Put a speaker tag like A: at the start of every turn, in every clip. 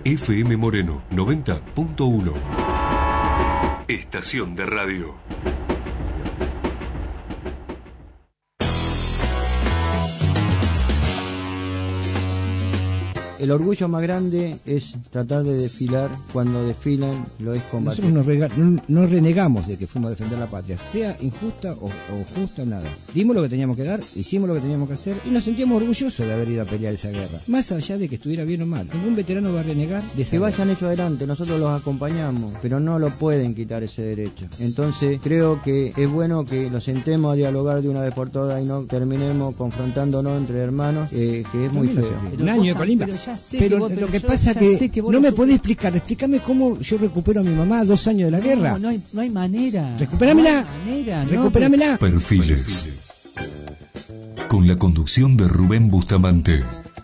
A: FM Moreno 90.1. Estación de radio.
B: El orgullo más grande es tratar de desfilar. Cuando desfilan lo es combatir.
C: Nosotros no renegamos de que fuimos a defender la patria, sea injusta o justa, nada. Dimos lo que teníamos que dar, hicimos lo que teníamos que hacer y nos sentíamos orgullosos de haber ido a pelear esa guerra. Más allá de que estuviera bien o mal, ningún veterano va a renegar de esa
B: que
C: guerra.
B: vayan ellos adelante, nosotros los acompañamos, pero no lo pueden quitar ese derecho. Entonces creo que es bueno que nos sentemos a dialogar de una vez por todas y no terminemos confrontándonos entre hermanos, que es muy feo.
C: Un año de colimba. Pero lo que pasa es que no me podés explicar. Explícame cómo yo recupero a mi mamá 2 años de la guerra.
D: No hay manera.
C: Recuperámela. Recuperámela.
A: Perfiles. Con la conducción de Rubén Bustamante.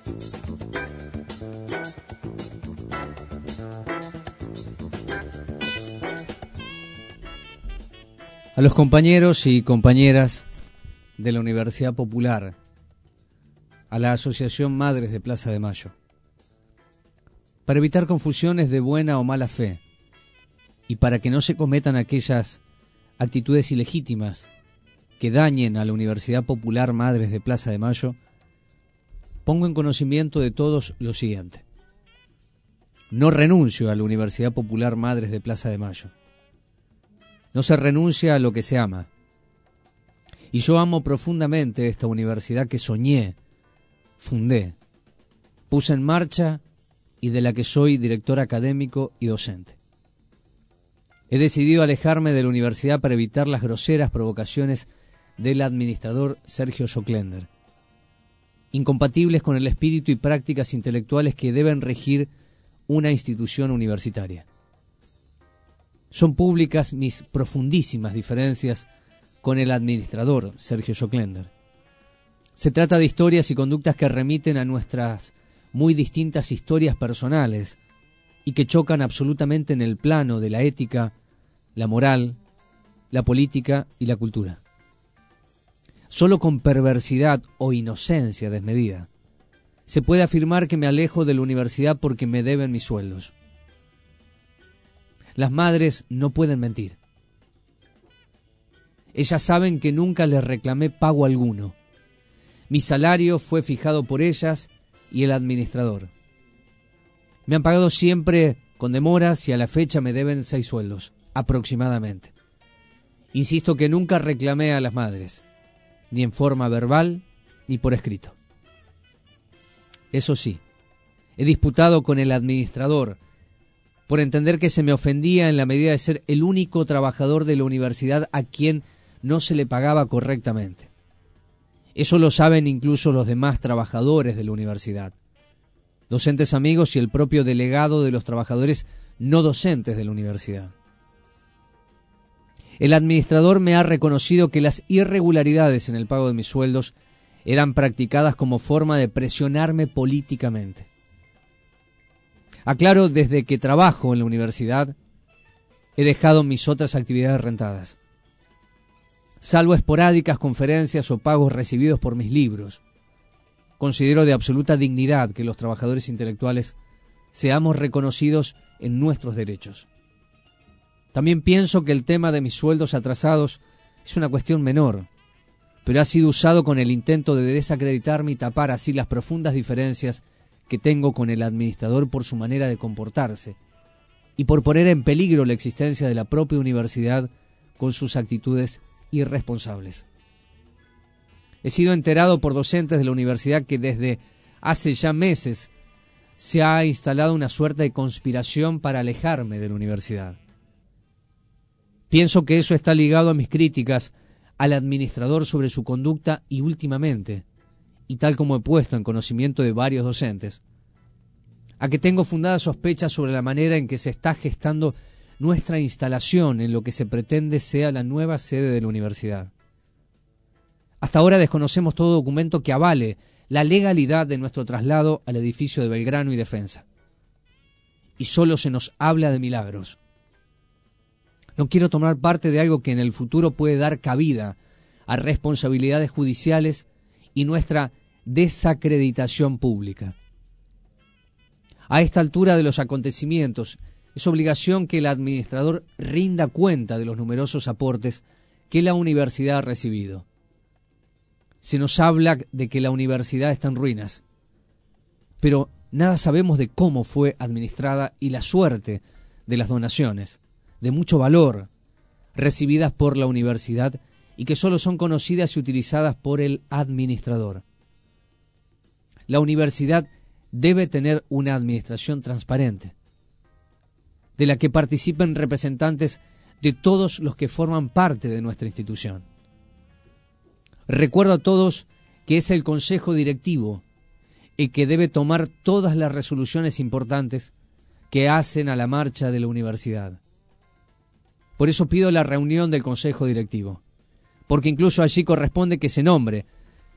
E: A los compañeros y compañeras de la Universidad Popular, a la Asociación Madres de Plaza de Mayo, para evitar confusiones de buena o mala fe y para que no se cometan aquellas actitudes ilegítimas que dañen a la Universidad Popular Madres de Plaza de Mayo, pongo en conocimiento de todos lo siguiente. No renuncio a la Universidad Popular Madres de Plaza de Mayo. No se renuncia a lo que se ama. Y yo amo profundamente esta universidad que soñé, fundé, puse en marcha y de la que soy director académico y docente. He decidido alejarme de la universidad para evitar las groseras provocaciones del administrador Sergio Joclender, incompatibles con el espíritu y prácticas intelectuales que deben regir una institución universitaria. Son públicas mis profundísimas diferencias con el administrador Sergio Joclender. Se trata de historias y conductas que remiten a nuestras muy distintas historias personales y que chocan absolutamente en el plano de la ética, la moral, la política y la cultura. Solo con perversidad o inocencia desmedida se puede afirmar que me alejo de la universidad porque me deben mis sueldos. Las madres no pueden mentir. Ellas saben que nunca les reclamé pago alguno. Mi salario fue fijado por ellas y el administrador. Me han pagado siempre con demoras y a la fecha me deben 6 sueldos, aproximadamente. Insisto que nunca reclamé a las madres, ni en forma verbal ni por escrito. Eso sí, he disputado con el administrador por entender que se me ofendía en la medida de ser el único trabajador de la universidad a quien no se le pagaba correctamente. Eso lo saben incluso los demás trabajadores de la universidad, docentes amigos y el propio delegado de los trabajadores no docentes de la universidad. El administrador me ha reconocido que las irregularidades en el pago de mis sueldos eran practicadas como forma de presionarme políticamente. Aclaro, desde que trabajo en la universidad, he dejado mis otras actividades rentadas. Salvo esporádicas conferencias o pagos recibidos por mis libros, considero de absoluta dignidad que los trabajadores intelectuales seamos reconocidos en nuestros derechos. También pienso que el tema de mis sueldos atrasados es una cuestión menor, pero ha sido usado con el intento de desacreditarme y tapar así las profundas diferencias que tengo con el administrador por su manera de comportarse y por poner en peligro la existencia de la propia universidad con sus actitudes irresponsables. He sido enterado por docentes de la universidad que desde hace ya meses se ha instalado una suerte de conspiración para alejarme de la universidad. Pienso que eso está ligado a mis críticas al administrador sobre su conducta y últimamente, y tal como he puesto en conocimiento de varios docentes, a que tengo fundadas sospechas sobre la manera en que se está gestando nuestra instalación en lo que se pretende sea la nueva sede de la universidad. Hasta ahora desconocemos todo documento que avale la legalidad de nuestro traslado al edificio de Belgrano y Defensa. Y solo se nos habla de milagros. No quiero tomar parte de algo que en el futuro puede dar cabida a responsabilidades judiciales y nuestra desacreditación pública. A esta altura de los acontecimientos, es obligación que el administrador rinda cuenta de los numerosos aportes que la universidad ha recibido. Se nos habla de que la universidad está en ruinas, pero nada sabemos de cómo fue administrada y la suerte de las donaciones, de mucho valor, recibidas por la universidad y que solo son conocidas y utilizadas por el administrador. La universidad debe tener una administración transparente, de la que participen representantes de todos los que forman parte de nuestra institución. Recuerdo a todos que es el Consejo Directivo el que debe tomar todas las resoluciones importantes que hacen a la marcha de la universidad. Por eso pido la reunión del Consejo Directivo, porque incluso allí corresponde que se nombre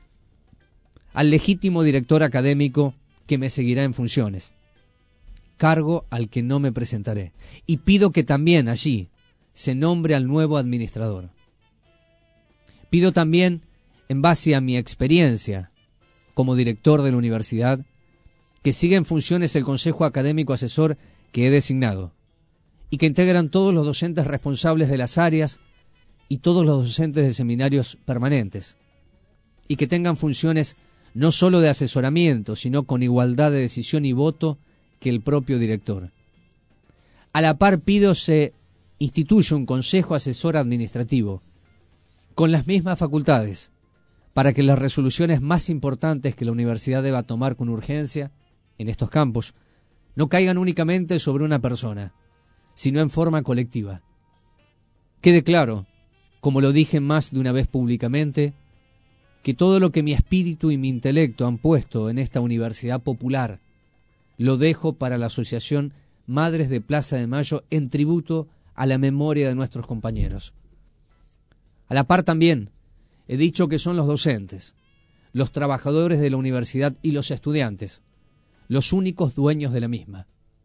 E: al legítimo director académico que me seguirá en funciones, cargo al que no me presentaré, y pido que también allí se nombre al nuevo administrador. Pido también, en base a mi experiencia como director de la universidad, que siga en funciones el Consejo Académico Asesor que he designado, y que integran todos los docentes responsables de las áreas y todos los docentes de seminarios permanentes, y que tengan funciones no solo de asesoramiento, sino con igualdad de decisión y voto que el propio director. A la par pido se instituya un Consejo Asesor Administrativo, con las mismas facultades, para que las resoluciones más importantes que la universidad deba tomar con urgencia en estos campos no caigan únicamente sobre una persona, sino en forma colectiva. Quede claro, como lo dije más de una vez públicamente, que todo lo que mi espíritu y mi intelecto han puesto en esta universidad popular lo dejo para la Asociación Madres de Plaza de Mayo en tributo a la memoria de nuestros compañeros. A la par también he dicho que son los docentes, los trabajadores de la universidad y los estudiantes los únicos dueños de la misma.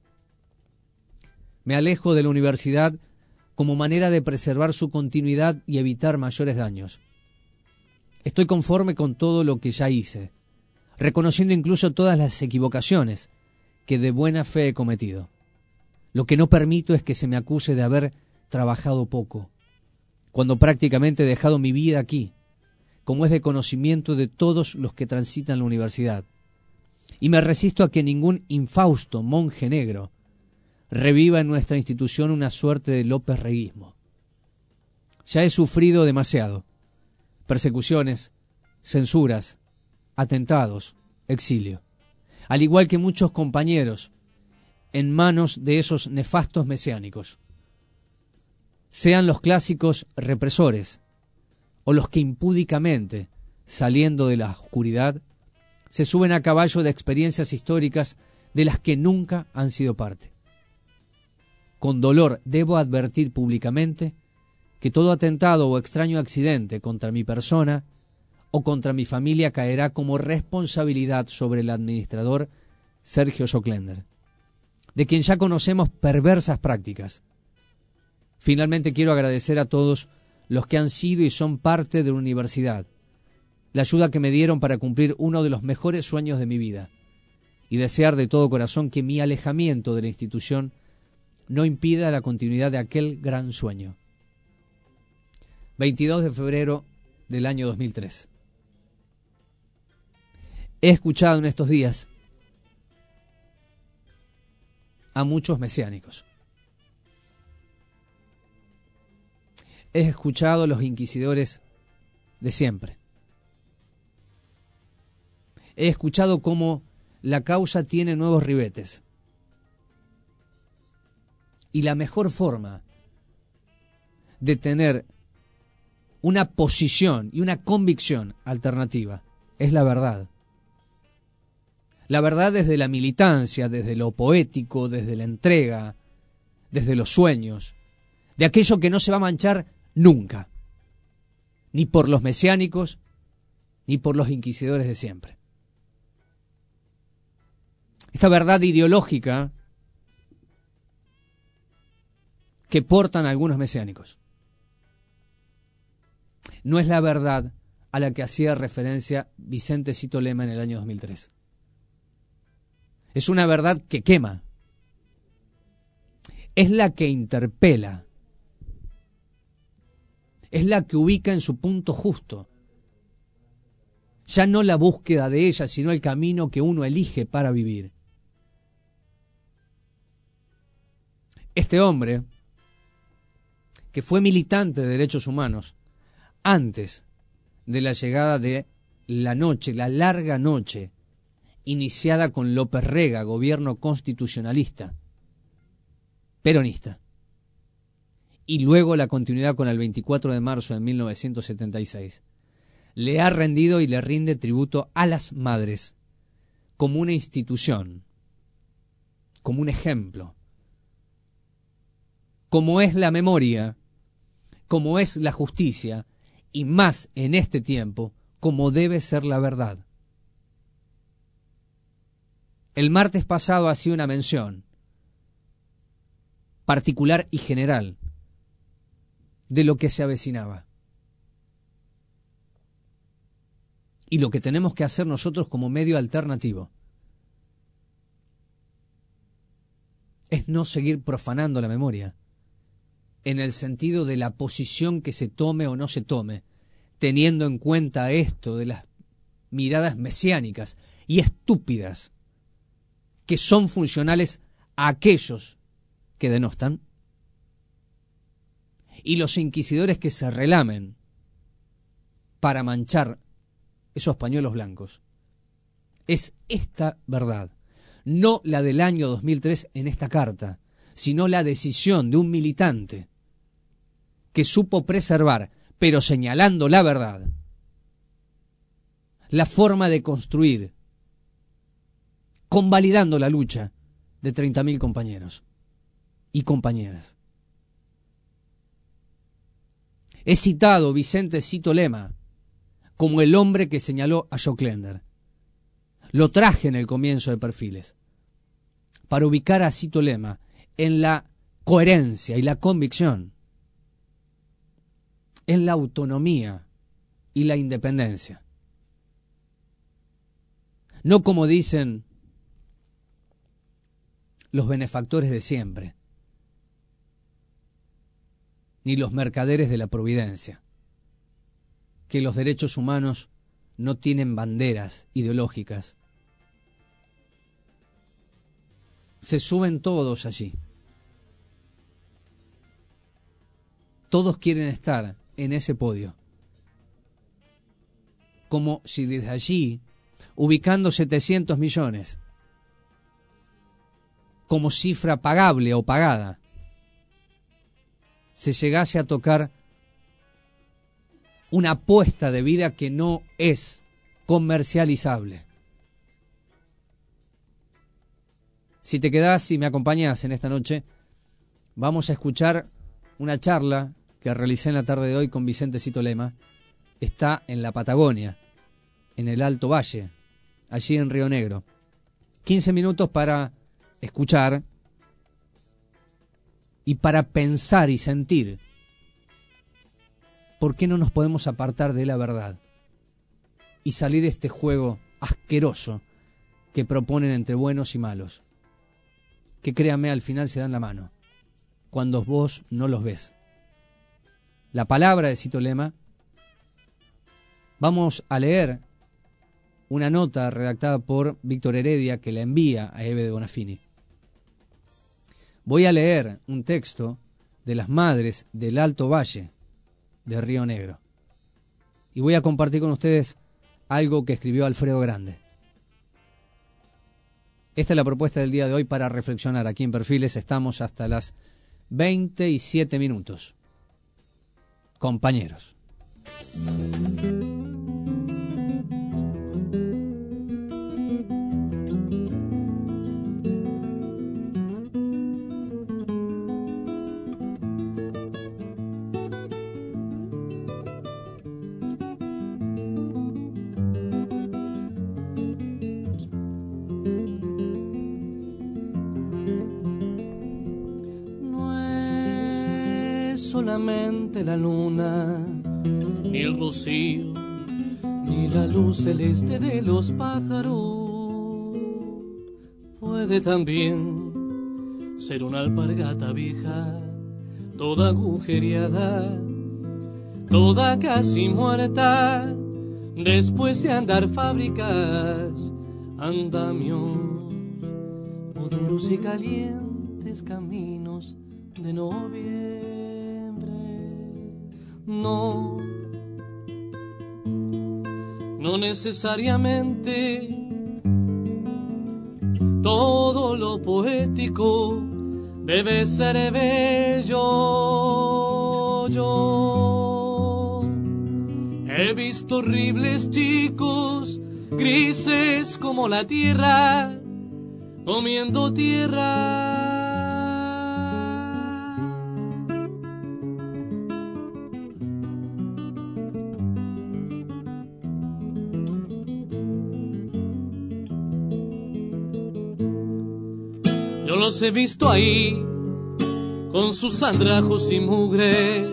E: Me alejo de la universidad como manera de preservar su continuidad y evitar mayores daños. Estoy conforme con todo lo que ya hice, reconociendo incluso todas las equivocaciones que de buena fe he cometido. Lo que no permito es que se me acuse de haber trabajado poco, cuando prácticamente he dejado mi vida aquí, como es de conocimiento de todos los que transitan la universidad. Y me resisto a que ningún infausto monje negro reviva en nuestra institución una suerte de López Reguismo. Ya he sufrido demasiado: persecuciones, censuras, atentados, exilio, al igual que muchos compañeros en manos de esos nefastos mesiánicos, sean los clásicos represores o los que impúdicamente, saliendo de la oscuridad, se suben a caballo de experiencias históricas de las que nunca han sido parte. Con dolor debo advertir públicamente que todo atentado o extraño accidente contra mi persona o contra mi familia caerá como responsabilidad sobre el administrador Sergio Joclender, de quien ya conocemos perversas prácticas. Finalmente quiero agradecer a todos los que han sido y son parte de la universidad, la ayuda que me dieron para cumplir uno de los mejores sueños de mi vida, y desear de todo corazón que mi alejamiento de la institución no impida la continuidad de aquel gran sueño. 22 de febrero del año 2003. He escuchado en estos días a muchos mesiánicos. He escuchado a los inquisidores de siempre. He escuchado cómo la causa tiene nuevos ribetes. Y la mejor forma de tener una posición y una convicción alternativa es la verdad. La verdad desde la militancia, desde lo poético, desde la entrega, desde los sueños, de aquello que no se va a manchar nunca, ni por los mesiánicos, ni por los inquisidores de siempre. Esta verdad ideológica que portan algunos mesiánicos no es la verdad a la que hacía referencia Vicente Cito Lema en el año 2003. Es una verdad que quema. Es la que interpela. Es la que ubica en su punto justo. Ya no la búsqueda de ella, sino el camino que uno elige para vivir. Este hombre, que fue militante de derechos humanos, antes de la llegada de la noche, la larga noche, iniciada con López Rega, gobierno constitucionalista, peronista, y luego la continuidad con el 24 de marzo de 1976, le ha rendido y le rinde tributo a las madres como una institución, como un ejemplo, como es la memoria, como es la justicia, y más en este tiempo, como debe ser la verdad. El martes pasado hacía una mención particular y general de lo que se avecinaba. Y lo que tenemos que hacer nosotros como medio alternativo es no seguir profanando la memoria, en el sentido de la posición que se tome o no se tome, teniendo en cuenta esto de las miradas mesiánicas y estúpidas que son funcionales a aquellos que denostan, y los inquisidores que se relamen para manchar esos pañuelos blancos. Es esta verdad, no la del año 2003 en esta carta, sino la decisión de un militante que supo preservar, pero señalando la verdad, la forma de construir, convalidando la lucha de 30.000 compañeros y compañeras. He citado Vicente Cito Lema como el hombre que señaló a Joe Klender. Lo traje en el comienzo de Perfiles para ubicar a Cito Lema en la coherencia y la convicción, en la autonomía y la independencia. No como dicen los benefactores de siempre, ni los mercaderes de la providencia, que los derechos humanos no tienen banderas ideológicas. Se suben todos allí. Todos quieren estar en ese podio. Como si desde allí, ubicando 700 millones, como cifra pagable o pagada, se llegase a tocar una apuesta de vida que no es comercializable. Si te quedás y me acompañás en esta noche, vamos a escuchar una charla que realicé en la tarde de hoy con Vicente Cito Lema. Está en la Patagonia, en el Alto Valle, allí en Río Negro. 15 minutos para escuchar y para pensar y sentir por qué no nos podemos apartar de la verdad y salir de este juego asqueroso que proponen entre buenos y malos, que créame al final se dan la mano cuando vos no los ves. La palabra de Cito Lema. Vamos a leer una nota redactada por Víctor Heredia que la envía a Eve de Bonafini. Voy a leer un texto de las madres del Alto Valle de Río Negro. Y voy a compartir con ustedes algo que escribió Alfredo Grande. Esta es la propuesta del día de hoy para reflexionar. Aquí en Perfiles estamos hasta las 27 minutos. Compañeros.
D: Solamente la luna, ni el rocío, ni la luz celeste de los pájaros. puede también ser una alpargata vieja, toda agujereada, toda casi muerta, después de andar fábricas, andamios o duros y calientes caminos de noviembre. No necesariamente todo lo poético debe ser bello. Yo he visto horribles chicos, grises como la tierra, comiendo tierra. Yo los he visto ahí, con sus andrajos y mugre,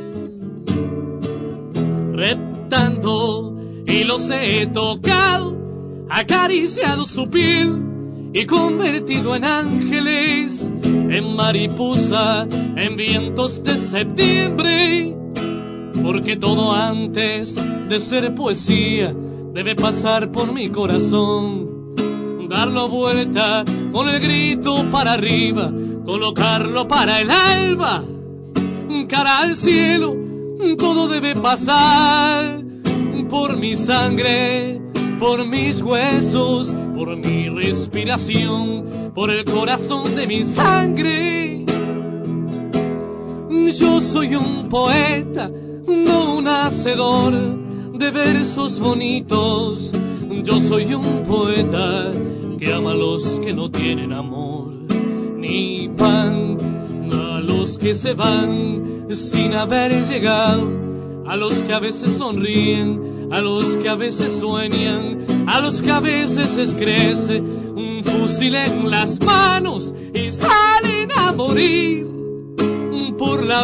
D: reptando, y los he tocado, acariciado su piel y convertido en ángeles, en mariposa, en vientos de septiembre, porque todo antes de ser poesía debe pasar por mi corazón. Darlo vuelta con el grito para arriba, colocarlo para el alba, cara al cielo, todo debe pasar por mi sangre, por mis huesos, por mi respiración, por el corazón de mi sangre. Yo soy un poeta, no un hacedor de versos bonitos. Yo soy un poeta que ama a los que no tienen amor ni pan, a los que se van sin haber llegado, a los que a veces sonríen, a los que a veces sueñan, a los que a veces les crece un fusil en las manos y salen a morir por la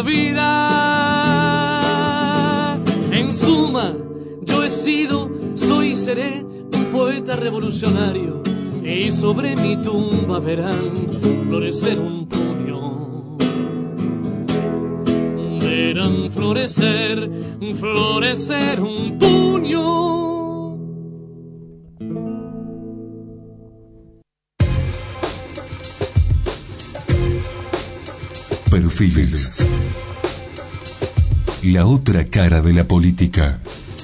D: vida. En suma, yo he sido, soy y seré un poeta revolucionario, y sobre mi tumba verán florecer un puño. Verán florecer un puño.
A: Perfiles. La otra cara de la política.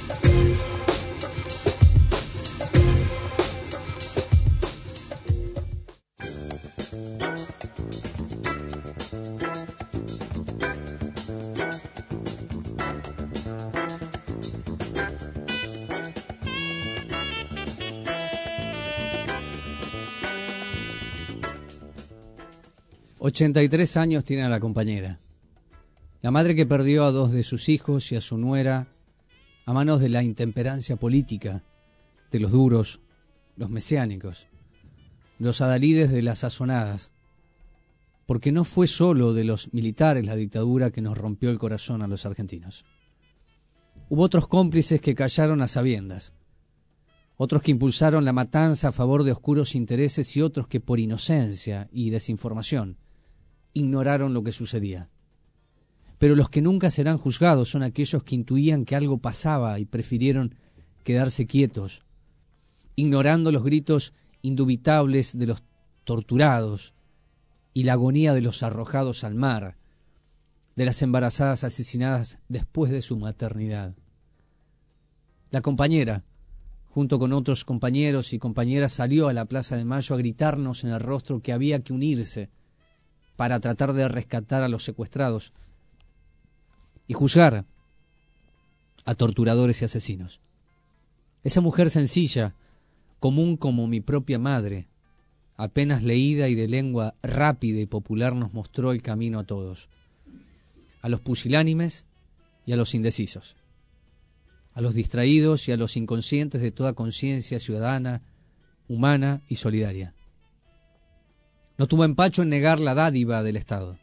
E: ...83 años tiene a la compañera. La madre que perdió a 2 de sus hijos y a su nuera a manos de la intemperancia política, de los duros, los mesiánicos, los adalides de las sazonadas. Porque no fue solo de los militares la dictadura que nos rompió el corazón a los argentinos. Hubo otros cómplices que callaron a sabiendas, otros que impulsaron la matanza a favor de oscuros intereses y otros que por inocencia y desinformación ignoraron lo que sucedía. Pero los que nunca serán juzgados son aquellos que intuían que algo pasaba y prefirieron quedarse quietos, ignorando los gritos indubitables de los torturados y la agonía de los arrojados al mar, de las embarazadas asesinadas después de su maternidad. La compañera, junto con otros compañeros y compañeras, salió a la Plaza de Mayo a gritarnos en el rostro que había que unirse para tratar de rescatar a los secuestrados y juzgar a torturadores y asesinos. Esa mujer sencilla, común como mi propia madre, apenas leída y de lengua rápida y popular, nos mostró el camino a todos, a los pusilánimes y a los indecisos, a los distraídos y a los inconscientes de toda conciencia ciudadana, humana y solidaria. No tuvo empacho en negar la dádiva del Estado,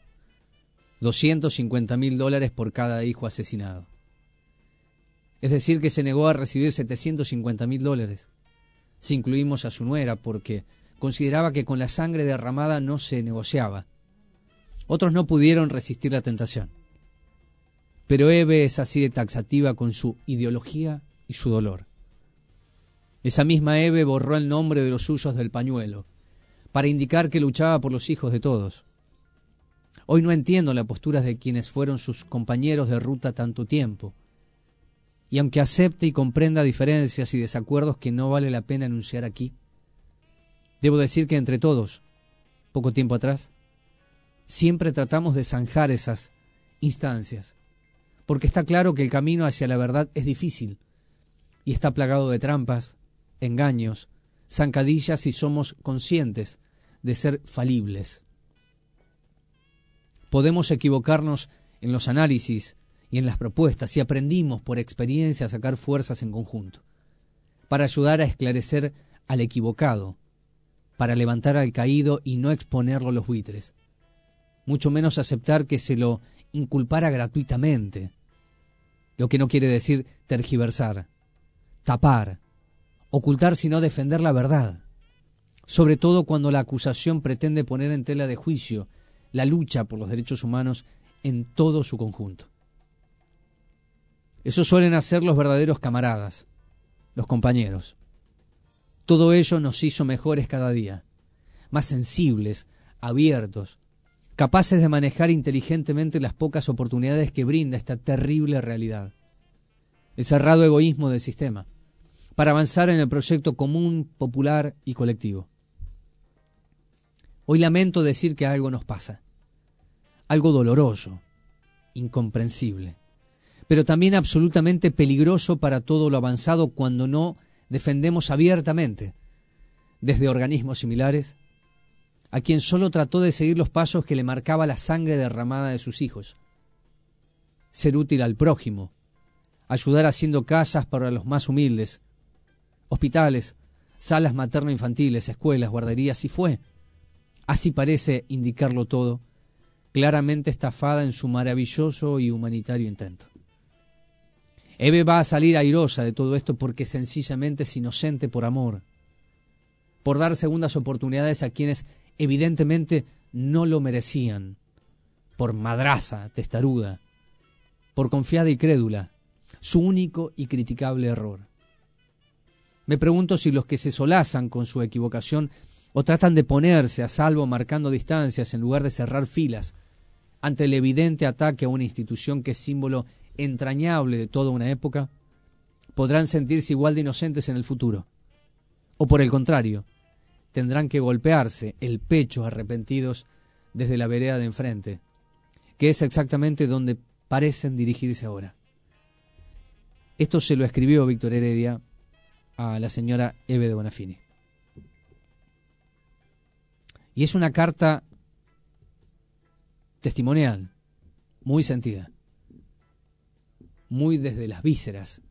E: $250.000 por cada hijo asesinado. Es decir, que se negó a recibir $750.000, si incluimos a su nuera, porque consideraba que con la sangre derramada no se negociaba. Otros no pudieron resistir la tentación. Pero Eve es así de taxativa con su ideología y su dolor. Esa misma Eve borró el nombre de los suyos del pañuelo, para indicar que luchaba por los hijos de todos. Hoy no entiendo la postura de quienes fueron sus compañeros de ruta tanto tiempo. Y aunque acepte y comprenda diferencias y desacuerdos que no vale la pena enunciar aquí, debo decir que entre todos, poco tiempo atrás, siempre tratamos de zanjar esas instancias, porque está claro que el camino hacia la verdad es difícil y está plagado de trampas, engaños, zancadillas y somos conscientes de ser falibles. Podemos equivocarnos en los análisis y en las propuestas y aprendimos por experiencia a sacar fuerzas en conjunto, para ayudar a esclarecer al equivocado, para levantar al caído y no exponerlo a los buitres, mucho menos aceptar que se lo inculpara gratuitamente, lo que no quiere decir tergiversar, tapar, ocultar sino defender la verdad, sobre todo cuando la acusación pretende poner en tela de juicio la lucha por los derechos humanos en todo su conjunto. Eso suelen hacer los verdaderos camaradas, los compañeros. Todo ello nos hizo mejores cada día, más sensibles, abiertos, capaces de manejar inteligentemente las pocas oportunidades que brinda esta terrible realidad, el cerrado egoísmo del sistema, para avanzar en el proyecto común, popular y colectivo. Hoy lamento decir que algo nos pasa, algo doloroso, incomprensible, pero también absolutamente peligroso para todo lo avanzado cuando no defendemos abiertamente, desde organismos similares, a quien solo trató de seguir los pasos que le marcaba la sangre derramada de sus hijos. Ser útil al prójimo, ayudar haciendo casas para los más humildes, hospitales, salas materno-infantiles, escuelas, guarderías, y fue, así parece indicarlo todo, claramente estafada en su maravilloso y humanitario intento. Eve va a salir airosa de todo esto porque sencillamente es inocente por amor, por dar segundas oportunidades a quienes evidentemente no lo merecían, por madraza, testaruda, por confiada y crédula, su único y criticable error. Me pregunto si los que se solazan con su equivocación o tratan de ponerse a salvo marcando distancias en lugar de cerrar filas ante el evidente ataque a una institución que es símbolo entrañable de toda una época, podrán sentirse igual de inocentes en el futuro. O por el contrario, tendrán que golpearse el pecho arrepentidos desde la vereda de enfrente, que es exactamente donde parecen dirigirse ahora. Esto se lo escribió Víctor Heredia a la señora Eve de Bonafini. Y es una carta testimonial, muy sentida, muy desde las vísceras.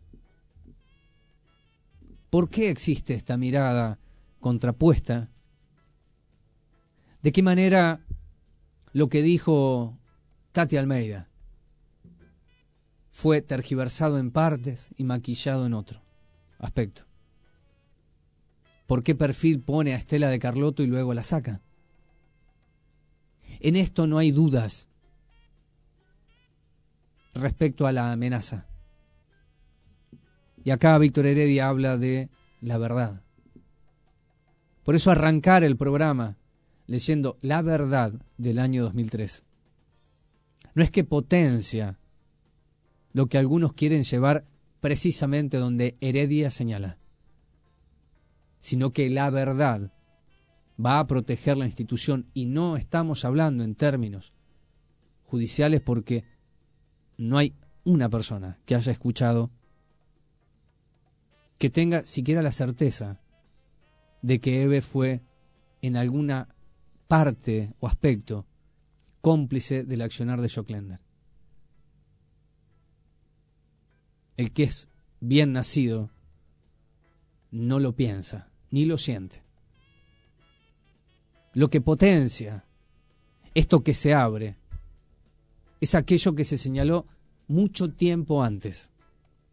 E: ¿Por qué existe esta mirada contrapuesta? ¿De qué manera lo que dijo Tati Almeida fue tergiversado en partes y maquillado en otro aspecto? ¿Por qué perfil pone a Estela de Carlotto y luego la saca? En esto no hay dudas respecto a la amenaza. Y acá Víctor Heredia habla de la verdad. Por eso arrancar el programa leyendo La Verdad del año 2003 no es que potencia lo que algunos quieren llevar precisamente donde Heredia señala, sino que la verdad va a proteger la institución, y no estamos hablando en términos judiciales porque no hay una persona que haya escuchado que tenga siquiera la certeza de que Eve fue en alguna parte o aspecto cómplice del accionar de Joclender. El que es bien nacido no lo piensa, ni lo siente. Lo que potencia esto que se abre es aquello que se señaló mucho tiempo antes.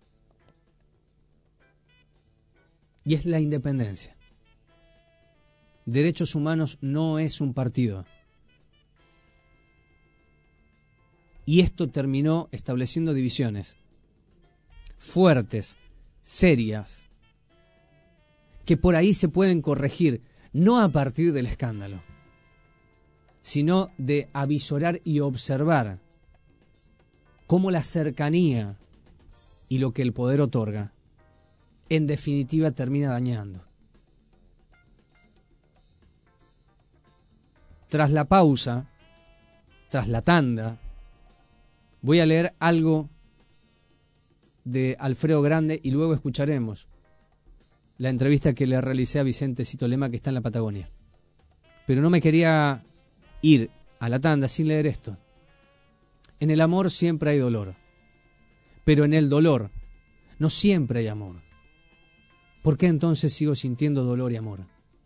E: Y es la independencia. derechos humanos no es un partido. Y esto terminó estableciendo divisiones fuertes, serias, que por ahí se pueden corregir, no a partir del escándalo, sino de avisorar y observar cómo la cercanía y lo que el poder otorga, en definitiva, termina dañando. Tras la pausa, tras la tanda, voy a leer algo de Alfredo Grande y luego escucharemos la entrevista que le realicé a Vicente Cito Lema, que está en la Patagonia. Pero no me quería ir a la tanda sin leer esto. En el amor siempre hay dolor, pero en el dolor no siempre hay amor. ¿Por qué entonces sigo sintiendo dolor y amor?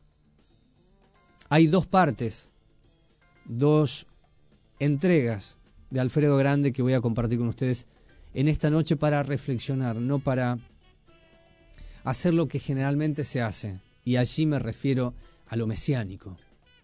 E: Hay dos partes, dos entregas de Alfredo Grande que voy a compartir con ustedes en esta noche para reflexionar, no para hacer lo que generalmente se hace, y allí me refiero a lo mesiánico.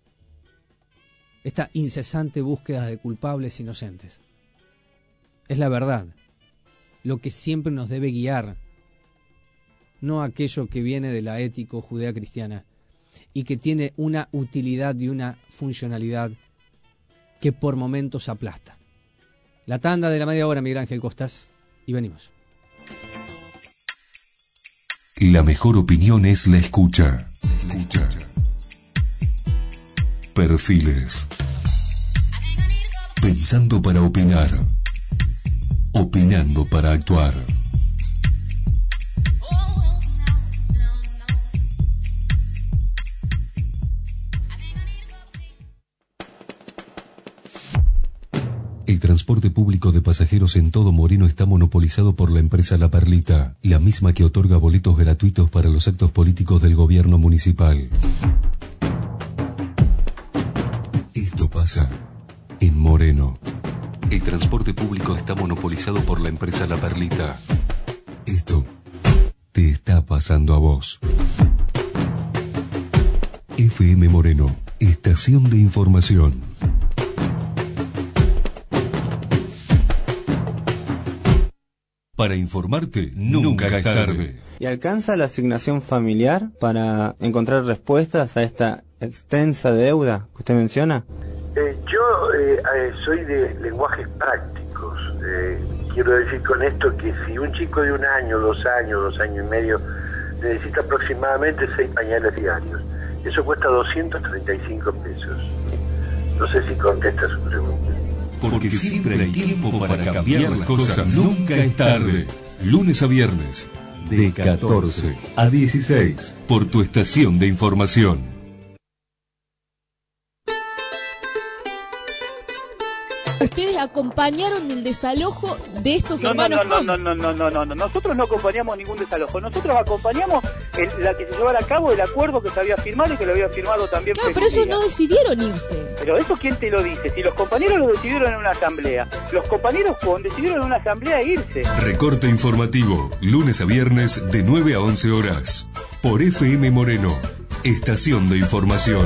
E: Esta incesante búsqueda de culpables inocentes. Es la verdad, lo que siempre nos debe guiar, no aquello que viene de la ética judea-cristiana y que tiene una utilidad y una funcionalidad que por momentos aplasta. La tanda de la media hora, Miguel Ángel Costas, y venimos.
A: La mejor opinión es la escucha. Perfiles. Pensando para opinar. Opinando para actuar. El transporte público de pasajeros en todo Moreno está monopolizado por la empresa La Perlita, la misma que otorga boletos gratuitos para los actos políticos del gobierno municipal. Esto pasa en Moreno. El transporte público está monopolizado por la empresa La Perlita. Esto te está pasando a vos. FM Moreno, estación de información. Para informarte, nunca es tarde.
F: ¿Y alcanza la asignación familiar para encontrar respuestas a esta extensa deuda que usted menciona?
G: Yo soy de lenguajes prácticos. Quiero decir con esto que si un chico de 1 año, 2 años, 2 años y medio necesita aproximadamente 6 pañales diarios, eso cuesta 235 pesos. No sé si contesta su pregunta.
A: Porque siempre hay tiempo para cambiar las cosas. Nunca es tarde. Lunes a viernes, de 14 a 16, por tu estación de información.
H: Ustedes acompañaron el desalojo de estos hermanos.
I: No. Nosotros no acompañamos ningún desalojo. Nosotros acompañamos la que se llevara a cabo el acuerdo que se había firmado y que lo había firmado también.
H: Claro, pero ellos no decidieron irse.
I: Pero eso, ¿quién te lo dice? Si los compañeros lo decidieron en una asamblea. Los compañeros decidieron en una asamblea irse.
A: Recorte informativo, lunes a viernes de 9 a 11 horas. Por FM Moreno, estación de información.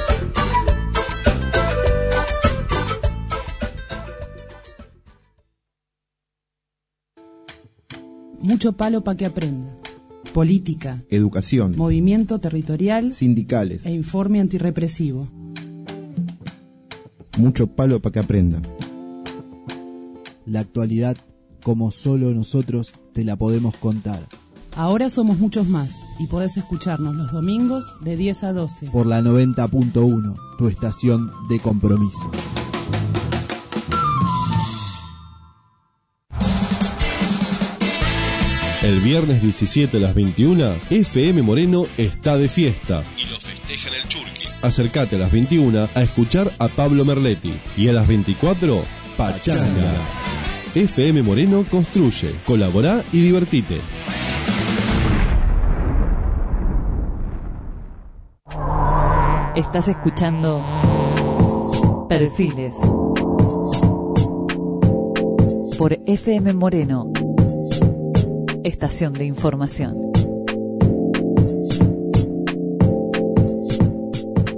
J: Mucho palo para que aprenda. Política,
K: educación,
J: movimiento territorial,
K: sindicales
J: e informe antirrepresivo.
K: Mucho palo para que aprenda.
L: La actualidad, como solo nosotros te la podemos contar.
J: Ahora somos muchos más y podés escucharnos los domingos de 10 a 12.
L: Por la 90.1, tu estación de compromiso.
M: El viernes 17 a las 21, FM Moreno está de fiesta.
N: Y los festeja en el Churqui.
M: Acércate a las 21 a escuchar a Pablo Merletti. Y a las 24, Pachanga. FM Moreno construye, colaborá y divertite.
O: Estás escuchando Perfiles por FM Moreno, estación de información.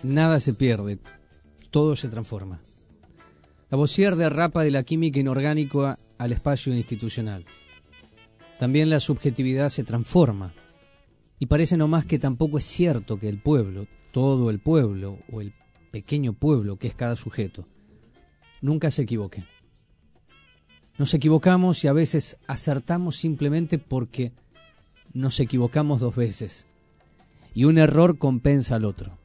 E: Nada se pierde, todo se transforma. Lavoisier derrapa de la química inorgánica al espacio institucional. También la subjetividad se transforma. Y parece nomás que tampoco es cierto que el pueblo, todo el pueblo, o el pequeño pueblo que es cada sujeto, nunca se equivoque. Nos equivocamos y a veces acertamos simplemente porque nos equivocamos 2 veces. Y un error compensa al otro.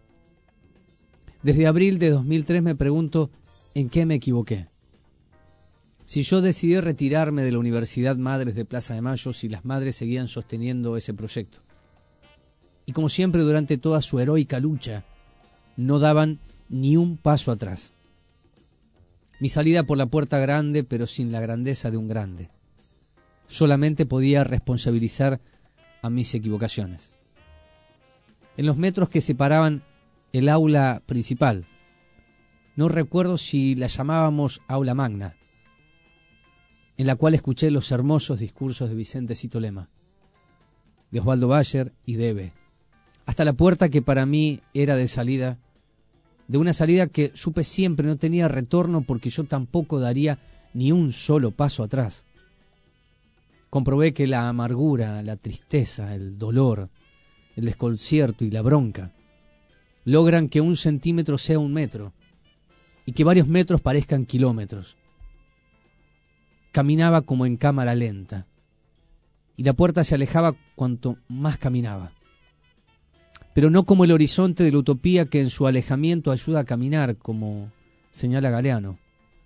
E: Desde abril de 2003 me pregunto en qué me equivoqué. Si yo decidí retirarme de la Universidad Madres de Plaza de Mayo, si las madres seguían sosteniendo ese proyecto. Y como siempre, durante toda su heroica lucha, no daban ni un paso atrás. Mi salida por la puerta grande, pero sin la grandeza de un grande. Solamente podía responsabilizar a mis equivocaciones. En los metros que separaban el aula principal, no recuerdo si la llamábamos aula magna, en la cual escuché los hermosos discursos de Vicente Cito Lema, de Osvaldo Bayer y de Eve, hasta la puerta que para mí era de salida, de una salida que supe siempre no tenía retorno porque yo tampoco daría ni un solo paso atrás. Comprobé que la amargura, la tristeza, el dolor, el desconcierto y la bronca logran que 1 centímetro sea 1 metro y que varios metros parezcan kilómetros. Caminaba como en cámara lenta y la puerta se alejaba cuanto más caminaba. Pero no como el horizonte de la utopía que en su alejamiento ayuda a caminar, como señala Galeano,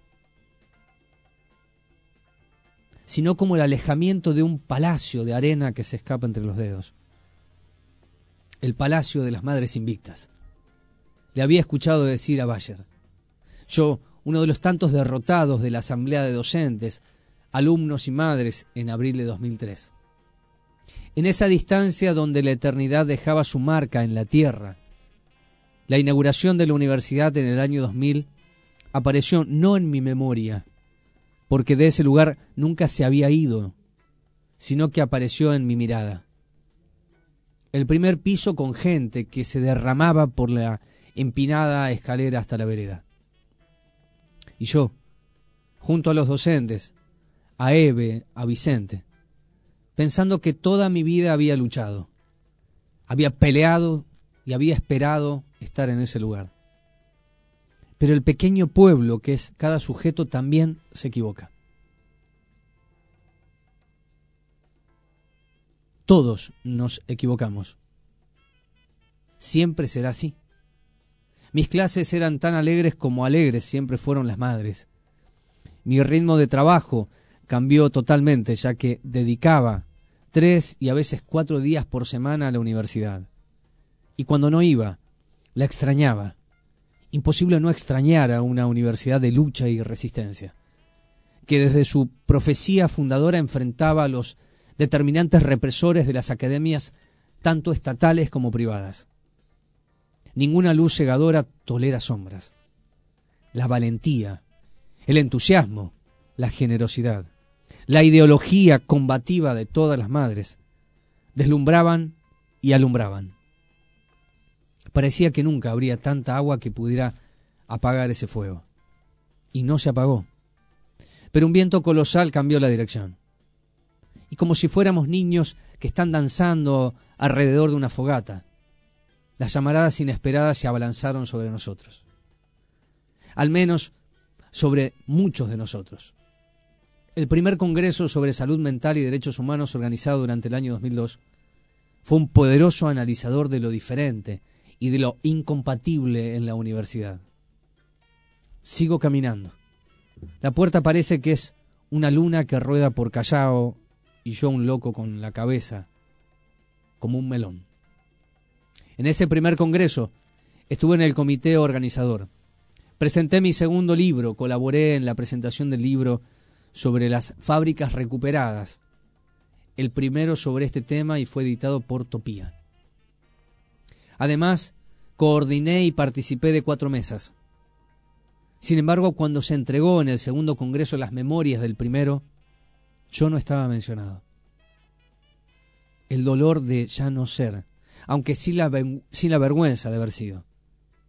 E: sino como el alejamiento de un palacio de arena que se escapa entre los dedos. El palacio de las madres invictas. Le había escuchado decir a Bayer. Yo, uno de los tantos derrotados de la asamblea de docentes, alumnos y madres en abril de 2003. En esa distancia donde la eternidad dejaba su marca en la tierra, la inauguración de la universidad en el año 2000 apareció no en mi memoria, porque de ese lugar nunca se había ido, sino que apareció en mi mirada. El primer piso con gente que se derramaba por la empinada escalera hasta la vereda. Y yo, junto a los docentes, a Eve, a Vicente, pensando que toda mi vida había luchado, había peleado y había esperado estar en ese lugar. Pero el pequeño pueblo que es cada sujeto también se equivoca. Todos nos equivocamos. Siempre será así. Mis clases eran tan alegres como alegres siempre fueron las madres. Mi ritmo de trabajo cambió totalmente, ya que dedicaba 3 y a veces 4 días por semana a la universidad. Y cuando no iba, la extrañaba. Imposible no extrañar a una universidad de lucha y resistencia, que desde su profecía fundadora enfrentaba a los determinantes represores de las academias, tanto estatales como privadas. Ninguna luz cegadora tolera sombras. La valentía, el entusiasmo, la generosidad, la ideología combativa de todas las madres deslumbraban y alumbraban. Parecía que nunca habría tanta agua que pudiera apagar ese fuego. Y no se apagó. Pero un viento colosal cambió la dirección. Y como si fuéramos niños que están danzando alrededor de una fogata, las llamaradas inesperadas se abalanzaron sobre nosotros. Al menos sobre muchos de nosotros. El primer Congreso sobre Salud Mental y Derechos Humanos organizado durante el año 2002 fue un poderoso analizador de lo diferente y de lo incompatible en la universidad. Sigo caminando. La puerta parece que es una luna que rueda por Callao y yo un loco con la cabeza como un melón. En ese primer congreso estuve en el comité organizador. Presenté mi segundo libro, colaboré en la presentación del libro sobre las fábricas recuperadas, el primero sobre este tema y fue editado por Topía. Además, coordiné y participé de 4 mesas. Sin embargo, cuando se entregó en el segundo congreso las memorias del primero, yo no estaba mencionado. El dolor de ya no ser, aunque sin la vergüenza de haber sido.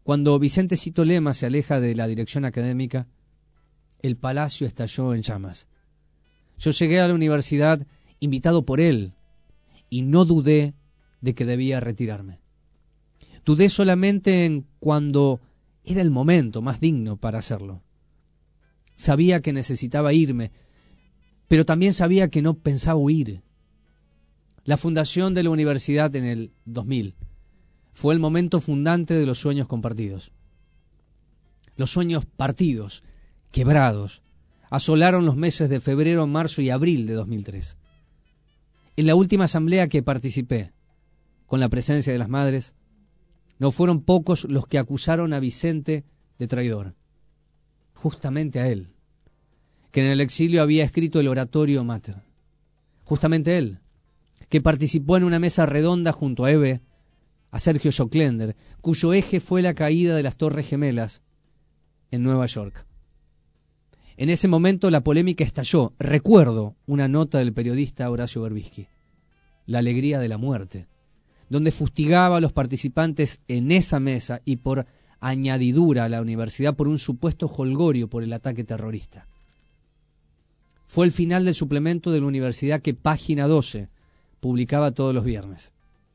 E: Cuando Vicente Cito Lema se aleja de la dirección académica, el palacio estalló en llamas. Yo llegué a la universidad invitado por él y no dudé de que debía retirarme. Dudé solamente en cuando era el momento más digno para hacerlo. Sabía que necesitaba irme, pero también sabía que no pensaba huir. La fundación de la universidad en el 2000 fue el momento fundante de los sueños compartidos. Los sueños partidos, quebrados, asolaron los meses de febrero, marzo y abril de 2003. En la última asamblea que participé, con la presencia de las madres, no fueron pocos los que acusaron a Vicente de traidor. Justamente a él, que en el exilio había escrito el Oratorio Mater. Justamente él, que participó en una mesa redonda junto a Eve, a Sergio Joclender, cuyo eje fue la caída de las Torres Gemelas en Nueva York. En ese momento la polémica estalló. Recuerdo una nota del periodista Horacio Berbisky, La alegría de la muerte, donde fustigaba a los participantes en esa mesa y por añadidura a la universidad por un supuesto jolgorio por el ataque terrorista. Fue el final del suplemento de la universidad que Página 12 publicaba todos los viernes.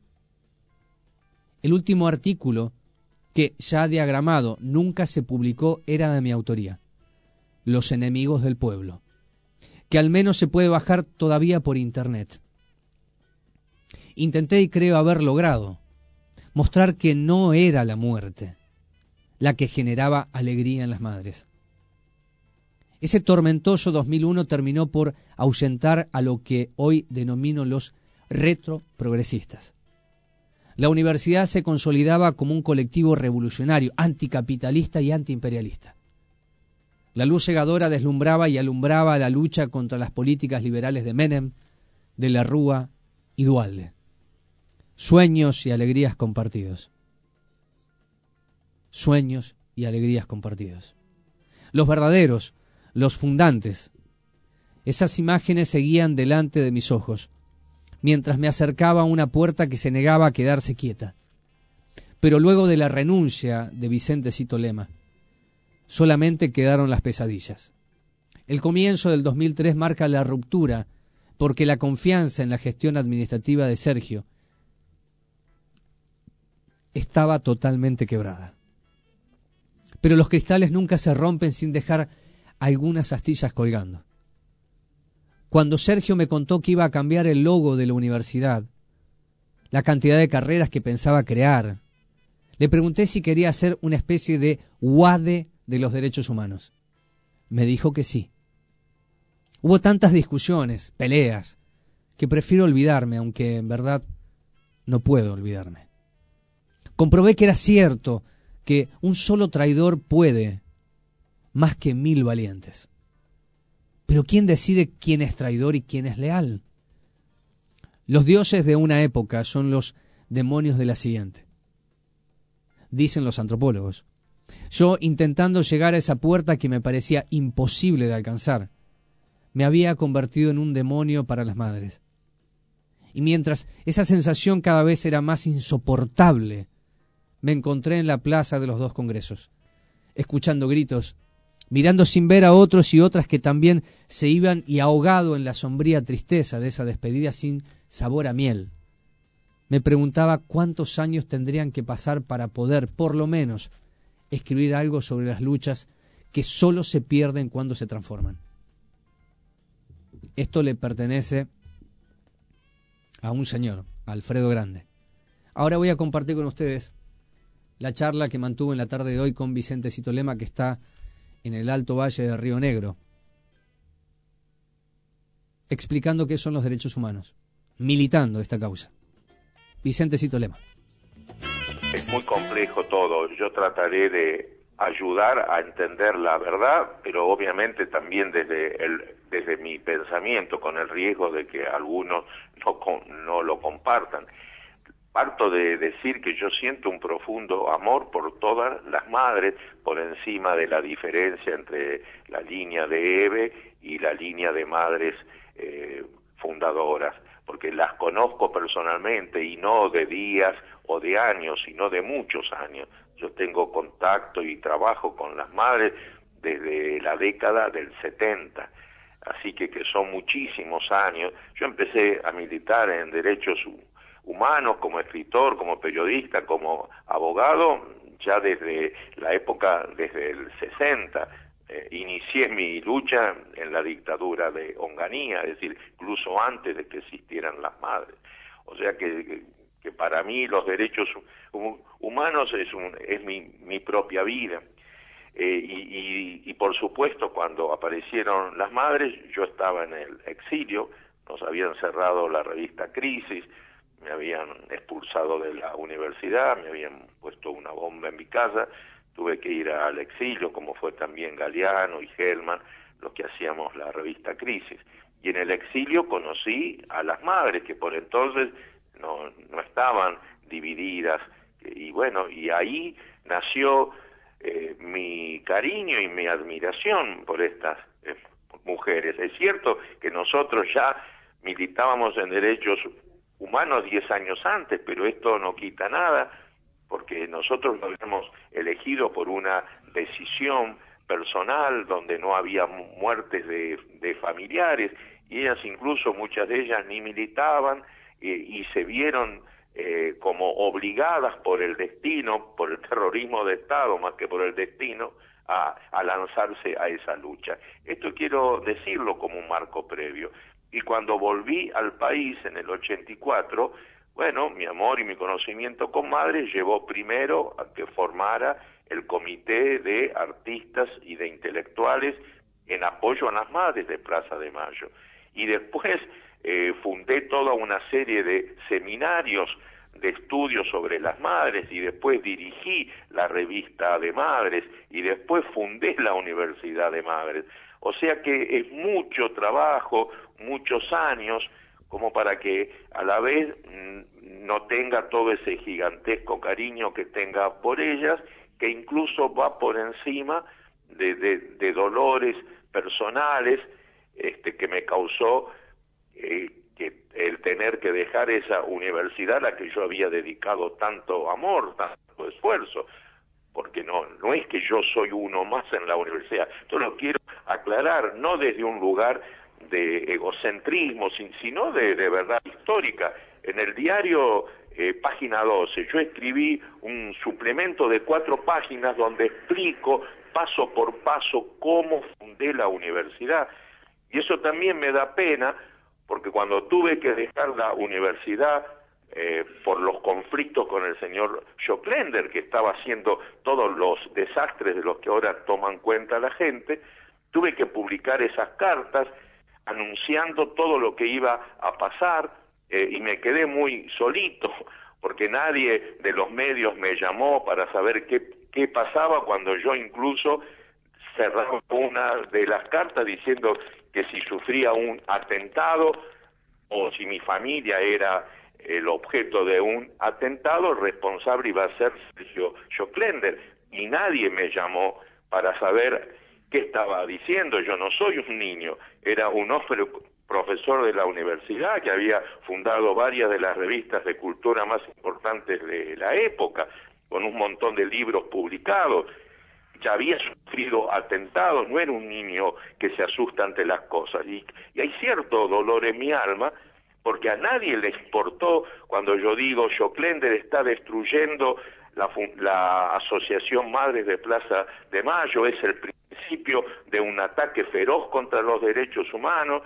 E: El último artículo, que ya diagramado nunca se publicó, era de mi autoría, Los enemigos del pueblo, que al menos se puede bajar todavía por internet. Intenté, y creo haber logrado, mostrar que no era la muerte la que generaba alegría en las madres. Ese tormentoso 2001 terminó por ahuyentar a lo que hoy denomino los retroprogresistas. La universidad se consolidaba como un colectivo revolucionario, anticapitalista y antiimperialista. La luz cegadora deslumbraba y alumbraba la lucha contra las políticas liberales de Menem, de la Rúa y Duhalde. Sueños y alegrías compartidos. Sueños y alegrías compartidos. Los verdaderos, los fundantes. Esas imágenes seguían delante de mis ojos, mientras me acercaba a una puerta que se negaba a quedarse quieta. Pero luego de la renuncia de Vicente Cito Lema, solamente quedaron las pesadillas. El comienzo del 2003 marca la ruptura, porque la confianza en la gestión administrativa de Sergio estaba totalmente quebrada. Pero los cristales nunca se rompen sin dejar algunas astillas colgando. Cuando Sergio me contó que iba a cambiar el logo de la universidad, la cantidad de carreras que pensaba crear, le pregunté si quería hacer una especie de UADE de los derechos humanos. Me dijo que sí. Hubo tantas discusiones, peleas, que prefiero olvidarme, aunque en verdad no puedo olvidarme. Comprobé que era cierto que un solo traidor puede más que 1000 valientes. Pero ¿quién decide quién es traidor y quién es leal? Los dioses de una época son los demonios de la siguiente, dicen los antropólogos. Yo, intentando llegar a esa puerta que me parecía imposible de alcanzar, me había convertido en un demonio para las madres. Y mientras esa sensación cada vez era más insoportable, me encontré en la plaza de los 2 congresos, escuchando gritos, mirando sin ver a otros y otras que también se iban y ahogado en la sombría tristeza de esa despedida sin sabor a miel. Me preguntaba cuántos años tendrían que pasar para poder, por lo menos, escribir algo sobre las luchas que solo se pierden cuando se transforman. Esto le pertenece a un señor, Alfredo Grande. Ahora voy a compartir con ustedes la charla que mantuve en la tarde de hoy con Vicente Cito Lema, que está en el Alto Valle de Río Negro, explicando qué son los derechos humanos, militando esta causa. Vicente Cito Lema.
K: Es muy complejo todo. Yo trataré de ayudar a entender la verdad, pero obviamente también desde mi pensamiento, con el riesgo de que algunos no lo compartan. Parto de decir que yo siento un profundo amor por todas las madres, por encima de la diferencia entre la línea de Eve y la línea de madres fundadoras, porque las conozco personalmente y no de días o de años, sino de muchos años. Yo tengo contacto y trabajo con las madres desde la década del 70, así que son muchísimos años. Yo empecé a militar en derechos humanos como escritor, como periodista, como abogado, ya desde la época, desde el 60. Inicié mi lucha en la dictadura de Onganía, es decir, incluso antes de que existieran las madres. O sea que para mí los derechos humanos es mi propia vida. Y por supuesto, cuando aparecieron las madres, yo estaba en el exilio, nos habían cerrado la revista Crisis, me habían expulsado de la universidad, me habían puesto una bomba en mi casa, tuve que ir al exilio, como fue también Galeano y Hellman, los que hacíamos la revista Crisis. Y en el exilio conocí a las madres, que por entonces no estaban divididas, y bueno, y ahí nació mi cariño y mi admiración por estas mujeres. Es cierto que nosotros ya militábamos en derechos humanos 10 años antes, pero esto no quita nada, porque nosotros lo habíamos elegido por una decisión personal donde no había muertes de familiares, y ellas incluso, muchas de ellas ni militaban, y se vieron como obligadas por el destino, por el terrorismo de Estado, más que por el destino, a lanzarse a esa lucha. Esto quiero decirlo como un marco previo. Y cuando volví al país en el 84, bueno, mi amor y mi conocimiento con madres llevó primero a que formara el comité de artistas y de intelectuales en apoyo a las madres de Plaza de Mayo. Y después fundé toda una serie de seminarios de estudios sobre las madres, y después dirigí la revista de madres, y después fundé la Universidad de Madres. O sea que es mucho trabajo, muchos años, como para que a la vez no tenga todo ese gigantesco cariño que tenga por ellas, que incluso va por encima de dolores personales que me causó que el tener que dejar esa universidad a la que yo había dedicado tanto amor, tanto esfuerzo, porque no es que yo soy uno más en la universidad. Yo lo quiero aclarar, no desde un lugar de egocentrismo, sino de verdad histórica. En el diario Página 12, yo escribí un suplemento de 4 páginas donde explico paso por paso cómo fundé la universidad. Y eso también me da pena, porque cuando tuve que dejar la universidad por los conflictos con el señor Schocklender, que estaba haciendo todos los desastres de los que ahora toman cuenta la gente, tuve que publicar esas cartas anunciando todo lo que iba a pasar, y me quedé muy solito, porque nadie de los medios me llamó para saber qué pasaba, cuando yo incluso cerraba una de las cartas diciendo que si sufría un atentado o si mi familia era el objeto de un atentado, el responsable iba a ser Sergio Schocklender, y nadie me llamó para saber qué estaba diciendo. Yo no soy un niño, era un hombre profesor de la universidad que había fundado varias de las revistas de cultura más importantes de la época, con un montón de libros publicados. Ya había sufrido atentados, no era un niño que se asusta ante las cosas. Y hay cierto dolor en mi alma, porque a nadie le importó cuando yo digo Schocklender está destruyendo la Asociación Madres de Plaza de Mayo, es el principio de un ataque feroz contra los derechos humanos,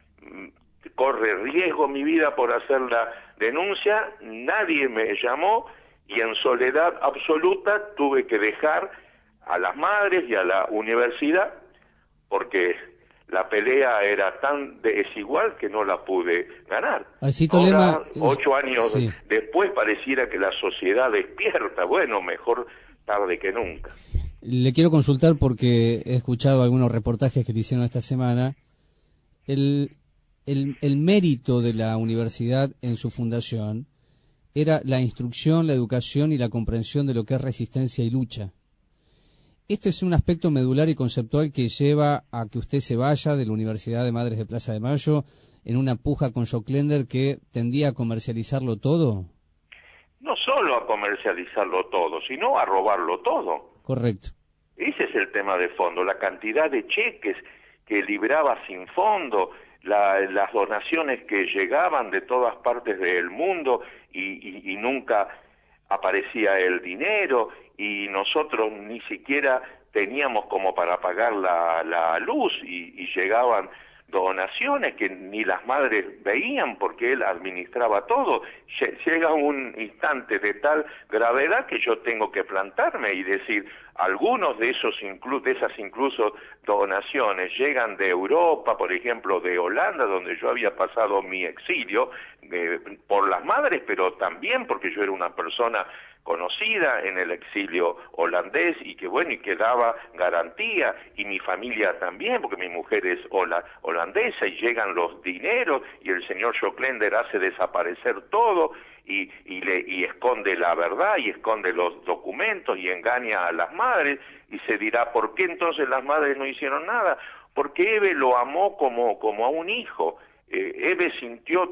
K: corre riesgo mi vida por hacer la denuncia. Nadie me llamó, y en soledad absoluta tuve que dejar a las madres y a la universidad, porque la pelea era tan desigual que no la pude ganar. Ahora, 8 años después, pareciera que la sociedad despierta. Bueno, mejor tarde que nunca.
E: Le quiero consultar, porque he escuchado algunos reportajes que le hicieron esta semana. El mérito de la universidad en su fundación era la instrucción, la educación y la comprensión de lo que es resistencia y lucha. Este es un aspecto medular y conceptual que lleva a que usted se vaya de la Universidad de Madres de Plaza de Mayo en una puja con Schocklender que tendía a comercializarlo todo.
K: no solo a comercializarlo todo, sino a robarlo todo.
E: Correcto.
K: Ese es el tema de fondo, la cantidad de cheques que libraba sin fondo, las donaciones que llegaban de todas partes del mundo y nunca aparecía el dinero, y nosotros ni siquiera teníamos como para pagar la luz, y llegaban donaciones que ni las madres veían porque él administraba todo. Llega un instante de tal gravedad que yo tengo que plantarme y decir, algunos de esas incluso donaciones llegan de Europa, por ejemplo de Holanda, donde yo había pasado mi exilio, por las madres, pero también porque yo era una persona conocida en el exilio holandés y que daba garantía, y mi familia también, porque mi mujer es holandesa, y llegan los dineros y el señor Joclender hace desaparecer todo y esconde la verdad y esconde los documentos y engaña a las madres, y se dirá, ¿por qué entonces las madres no hicieron nada? Porque Eve lo amó como a un hijo. Eve sintió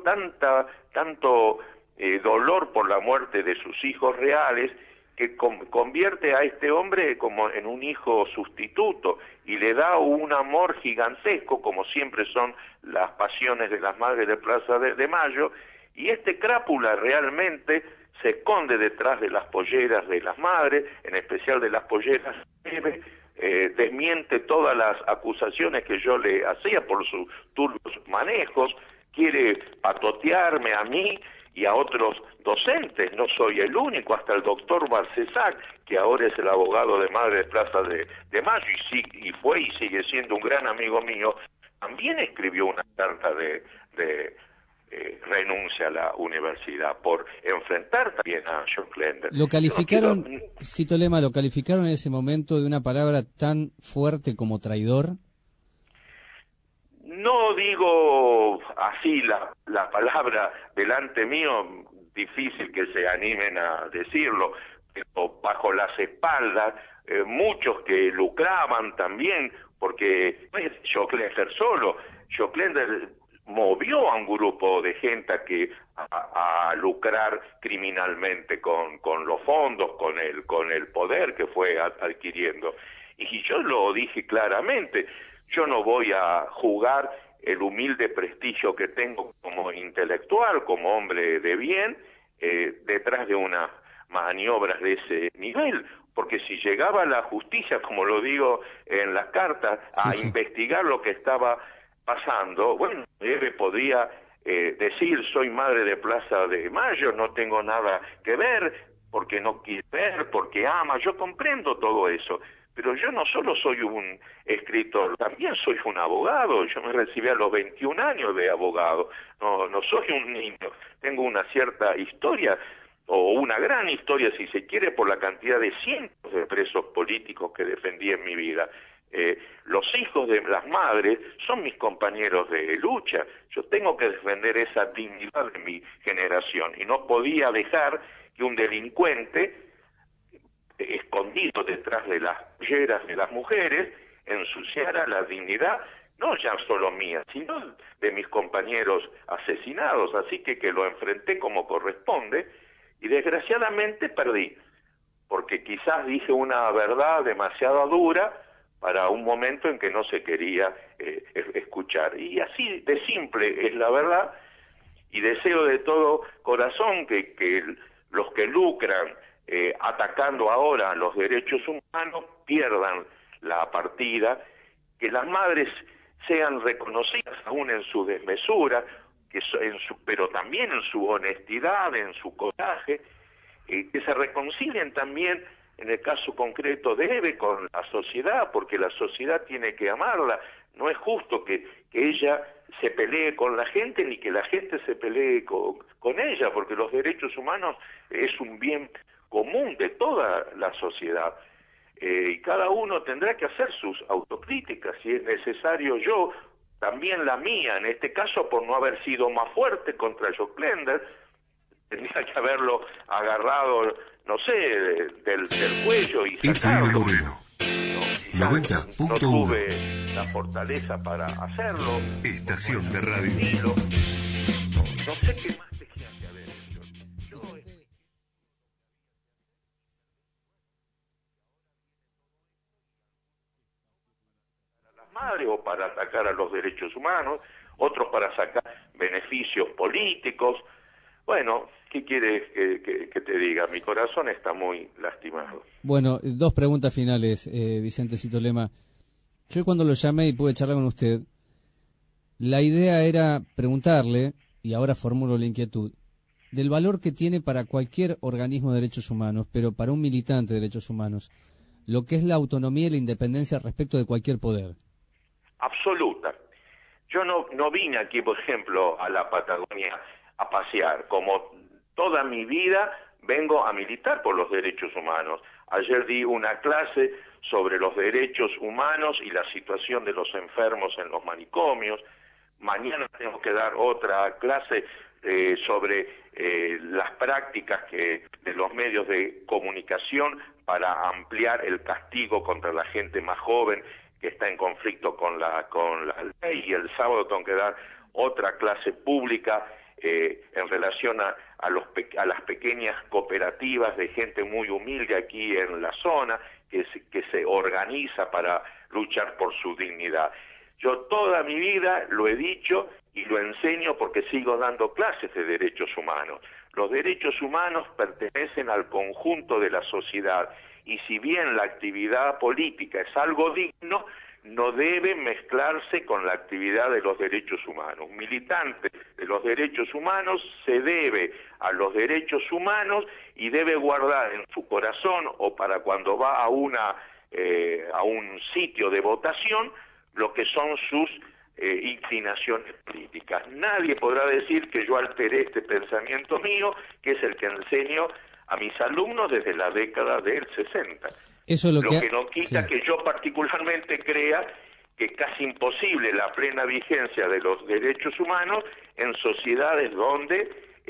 K: tanto dolor por la muerte de sus hijos reales, que convierte a este hombre como en un hijo sustituto y le da un amor gigantesco, como siempre son las pasiones de las madres de Plaza de Mayo, y este crápula realmente se esconde detrás de las polleras de las madres, en especial de las polleras de Eve. Desmiente todas las acusaciones que yo le hacía por sus turbios manejos, quiere patotearme a mí y a otros docentes. No soy el único, hasta el doctor Barcesac, que ahora es el abogado de Madre de Plaza de Mayo y fue y sigue siendo un gran amigo mío, también escribió una carta de renuncia a la universidad por enfrentar también a Joclender.
E: Lo calificaron, cito Lema, lo calificaron en ese momento de una palabra tan fuerte como traidor.
K: No digo así la palabra delante mío, difícil que se animen a decirlo, pero bajo las espaldas, muchos que lucraban también, porque no es Joclender solo, Joclender movió a un grupo de gente a lucrar criminalmente con los fondos, con el poder que fue adquiriendo. Y yo lo dije claramente, yo no voy a jugar el humilde prestigio que tengo como intelectual, como hombre de bien, detrás de unas maniobras de ese nivel, porque si llegaba la justicia, como lo digo en las cartas, a investigar lo que estaba pasando, bueno, Eve podría decir, soy madre de Plaza de Mayo, no tengo nada que ver, porque no quiere ver, porque ama, yo comprendo todo eso. Pero yo no solo soy un escritor, también soy un abogado. Yo me recibí a los 21 años de abogado. No soy un niño. Tengo una cierta historia, o una gran historia, si se quiere, por la cantidad de cientos de presos políticos que defendí en mi vida. Los hijos de las madres son mis compañeros de lucha. Yo tengo que defender esa dignidad de mi generación. Y no podía dejar que un delincuente escondido detrás de las polleras de las mujeres, ensuciara la dignidad, no ya solo mía, sino de mis compañeros asesinados. Así que lo enfrenté como corresponde, y desgraciadamente perdí, porque quizás dije una verdad demasiado dura para un momento en que no se quería escuchar. Y así de simple es la verdad, y deseo de todo corazón que los que lucran atacando ahora los derechos humanos pierdan la partida, que las madres sean reconocidas aún en su desmesura, pero también en su honestidad, en su coraje, que se reconcilien también en el caso concreto de Eve con la sociedad, porque la sociedad tiene que amarla. No es justo que ella se pelee con la gente, ni que la gente se pelee con ella, porque los derechos humanos es un bien común de toda la sociedad, y cada uno tendrá que hacer sus autocríticas, si es necesario. Yo también la mía, en este caso por no haber sido más fuerte contra Joclender, tendría que haberlo agarrado, no sé, del cuello y sacarlo. No tuve la fortaleza para hacerlo.
A: Estación de radio.
K: No sé qué más. madres o para atacar a los derechos humanos, otros para sacar beneficios políticos. Bueno, ¿qué quieres que te diga? Mi corazón está muy lastimado.
E: Bueno, dos preguntas finales, Vicente Citolema. Yo cuando lo llamé y pude charlar con usted, la idea era preguntarle, y ahora formulo la inquietud, del valor que tiene para cualquier organismo de derechos humanos, pero para un militante de derechos humanos, lo que es la autonomía y la independencia respecto de cualquier poder.
K: Absoluta. Yo no vine aquí, por ejemplo, a la Patagonia a pasear. Como toda mi vida vengo a militar por los derechos humanos. Ayer di una clase sobre los derechos humanos y la situación de los enfermos en los manicomios. Mañana tengo que dar otra clase sobre las prácticas de los medios de comunicación para ampliar el castigo contra la gente más joven que está en conflicto con la ley, y el sábado tengo que dar otra clase pública en relación a las pequeñas cooperativas de gente muy humilde aquí en la zona que se organiza para luchar por su dignidad. Yo toda mi vida lo he dicho y lo enseño porque sigo dando clases de derechos humanos. Los derechos humanos pertenecen al conjunto de la sociedad, y si bien la actividad política es algo digno, no debe mezclarse con la actividad de los derechos humanos. Un militante de los derechos humanos se debe a los derechos humanos y debe guardar en su corazón, o para cuando va a un sitio de votación, lo que son sus inclinaciones políticas. Nadie podrá decir que yo alteré este pensamiento mío, que es el que enseño a mis alumnos desde la década del 60.
E: Eso es lo que
K: no quita
E: sí,
K: que yo particularmente crea que es casi imposible la plena vigencia de los derechos humanos en sociedades donde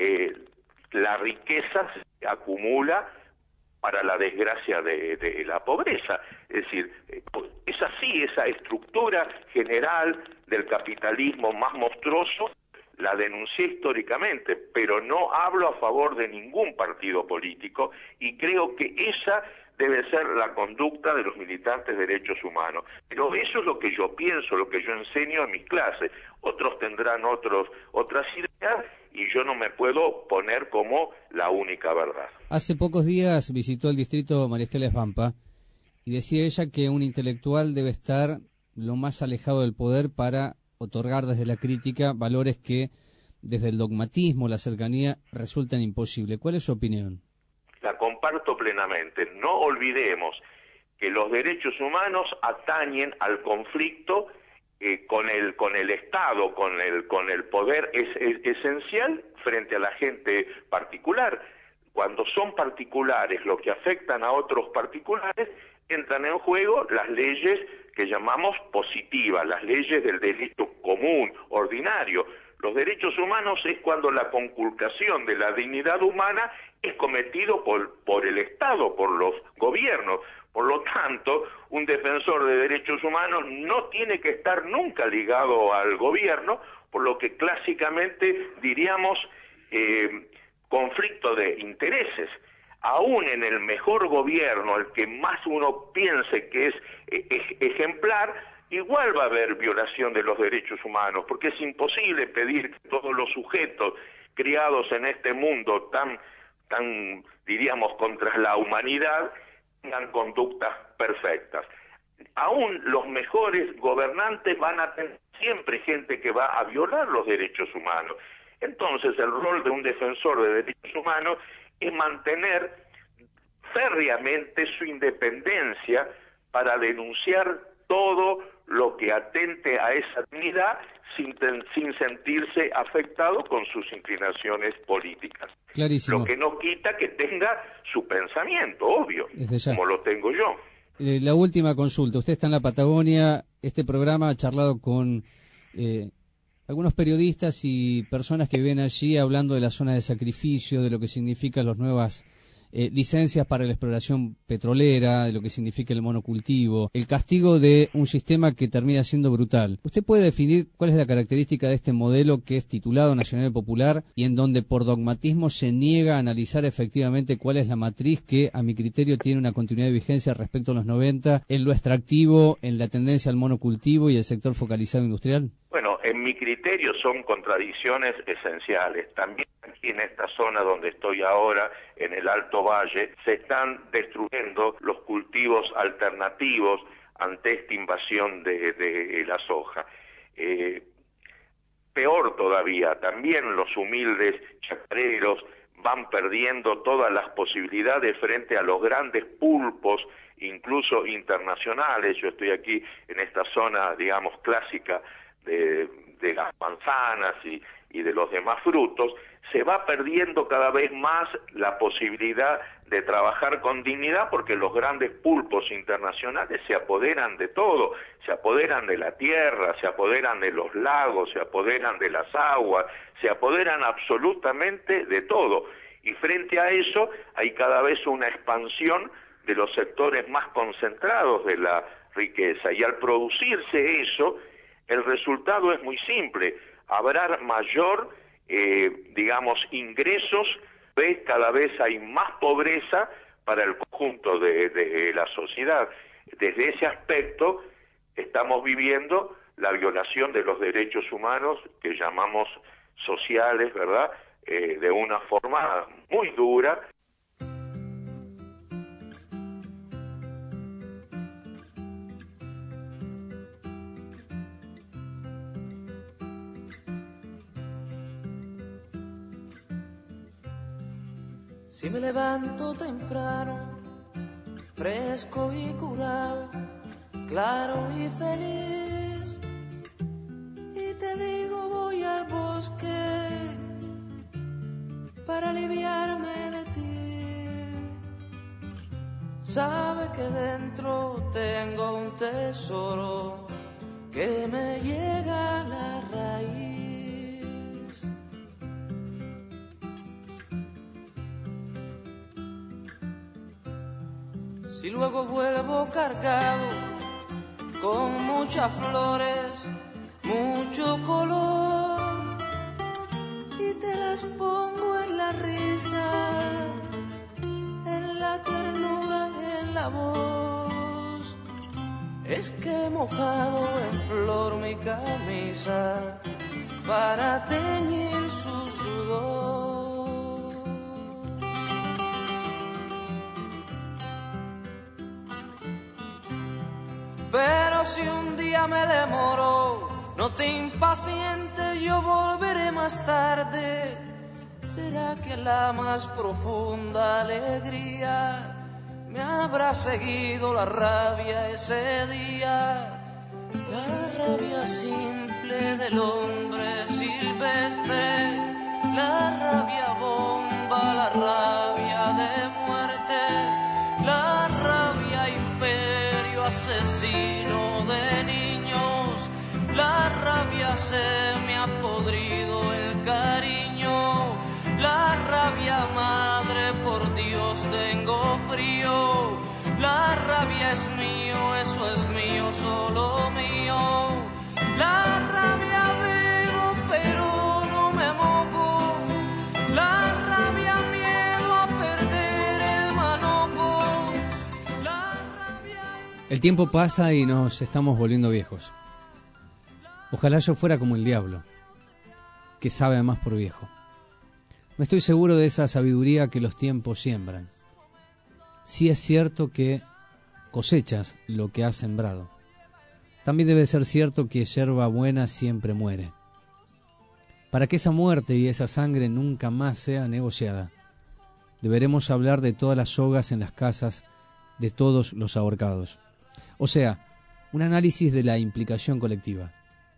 K: la riqueza se acumula para la desgracia de la pobreza. Es decir, es así, esa estructura general del capitalismo más monstruoso la denuncié históricamente, pero no hablo a favor de ningún partido político, y creo que esa debe ser la conducta de los militantes de derechos humanos. Pero eso es lo que yo pienso, lo que yo enseño en mis clases. Otros tendrán otras ideas, y yo no me puedo poner como la única verdad.
E: Hace pocos días visitó el distrito María Estela Esbampa y decía ella que un intelectual debe estar lo más alejado del poder para otorgar desde la crítica valores que desde el dogmatismo, la cercanía, resultan imposibles. ¿Cuál es su opinión?
K: La comparto plenamente. No olvidemos que los derechos humanos atañen al conflicto con el Estado, con el poder es esencial frente a la gente particular. Cuando son particulares los que afectan a otros particulares, entran en juego las leyes que llamamos positivas, las leyes del derecho común, ordinario. Los derechos humanos es cuando la conculcación de la dignidad humana es cometido por el Estado, por los gobiernos. Por lo tanto, un defensor de derechos humanos no tiene que estar nunca ligado al gobierno, por lo que clásicamente diríamos conflicto de intereses. Aún en el mejor gobierno, el que más uno piense que es ejemplar, igual va a haber violación de los derechos humanos, porque es imposible pedir que todos los sujetos criados en este mundo tan diríamos, contra la humanidad, tengan conductas perfectas. Aún los mejores gobernantes van a tener siempre gente que va a violar los derechos humanos. Entonces, el rol de un defensor de derechos humanos es mantener férreamente su independencia para denunciar todo lo que atente a esa dignidad sin sentirse afectado con sus inclinaciones políticas.
E: Clarísimo.
K: Lo que no quita que tenga su pensamiento, obvio, como lo tengo yo.
E: La última consulta. Usted está en la Patagonia. Este programa ha charlado con algunos periodistas y personas que viven allí hablando de la zona de sacrificio, de lo que significan las nuevas licencias para la exploración petrolera, de lo que significa el monocultivo, el castigo de un sistema que termina siendo brutal. ¿Usted puede definir cuál es la característica de este modelo que es titulado Nacional y Popular y en donde por dogmatismo se niega a analizar efectivamente cuál es la matriz que a mi criterio tiene una continuidad de vigencia respecto a los 90 en lo extractivo, en la tendencia al monocultivo y el sector focalizado industrial?
K: Bueno, en mi criterio son contradicciones esenciales. También aquí en esta zona donde estoy ahora, en el Alto Valle, se están destruyendo los cultivos alternativos ante esta invasión de la soja. Peor todavía, también los humildes chacareros van perdiendo todas las posibilidades frente a los grandes pulpos, incluso internacionales. Yo estoy aquí en esta zona, digamos, clásica de las manzanas y de los demás frutos. Se va perdiendo cada vez más la posibilidad de trabajar con dignidad porque los grandes pulpos internacionales se apoderan de todo, se apoderan de la tierra, se apoderan de los lagos, se apoderan de las aguas, se apoderan absolutamente de todo. Y frente a eso hay cada vez una expansión de los sectores más concentrados de la riqueza. Y al producirse eso, el resultado es muy simple. Habrá mayor, digamos, ingresos, cada vez hay más pobreza para el conjunto de la sociedad. Desde ese aspecto estamos viviendo la violación de los derechos humanos que llamamos sociales, ¿verdad?, de una forma muy dura.
N: Si me levanto temprano, fresco y curado, claro y feliz, y te digo voy al bosque para aliviarme de ti, sabe que dentro tengo un tesoro que me llega a la raíz. Si luego vuelvo cargado con muchas flores, mucho color, y te las pongo en la risa, en la ternura, en la voz, es que he mojado en flor mi camisa para teñir su sudor. Pero si un día me demoro, no te impacientes, yo volveré más tarde. ¿Será que la más profunda alegría me habrá seguido la rabia ese día? La rabia simple del hombre silvestre, la rabia bomba, la rabia de muerte, la rabia imperio asesino de niños, la rabia se me ha podrido el cariño, la rabia madre, por Dios tengo frío, la rabia es mío, eso es mío, solo mío, la rabia bebo pero no me mojo, la rabia miedo a perder el manojo, la rabia...
E: El tiempo pasa y nos estamos volviendo viejos. Ojalá yo fuera como el diablo, que sabe más por viejo. No estoy seguro de esa sabiduría que los tiempos siembran. Sí es cierto que cosechas lo que has sembrado. También debe ser cierto que yerba buena siempre muere. Para que esa muerte y esa sangre nunca más sea negociada, deberemos hablar de todas las sogas en las casas de todos los ahorcados. O sea, un análisis de la implicación colectiva.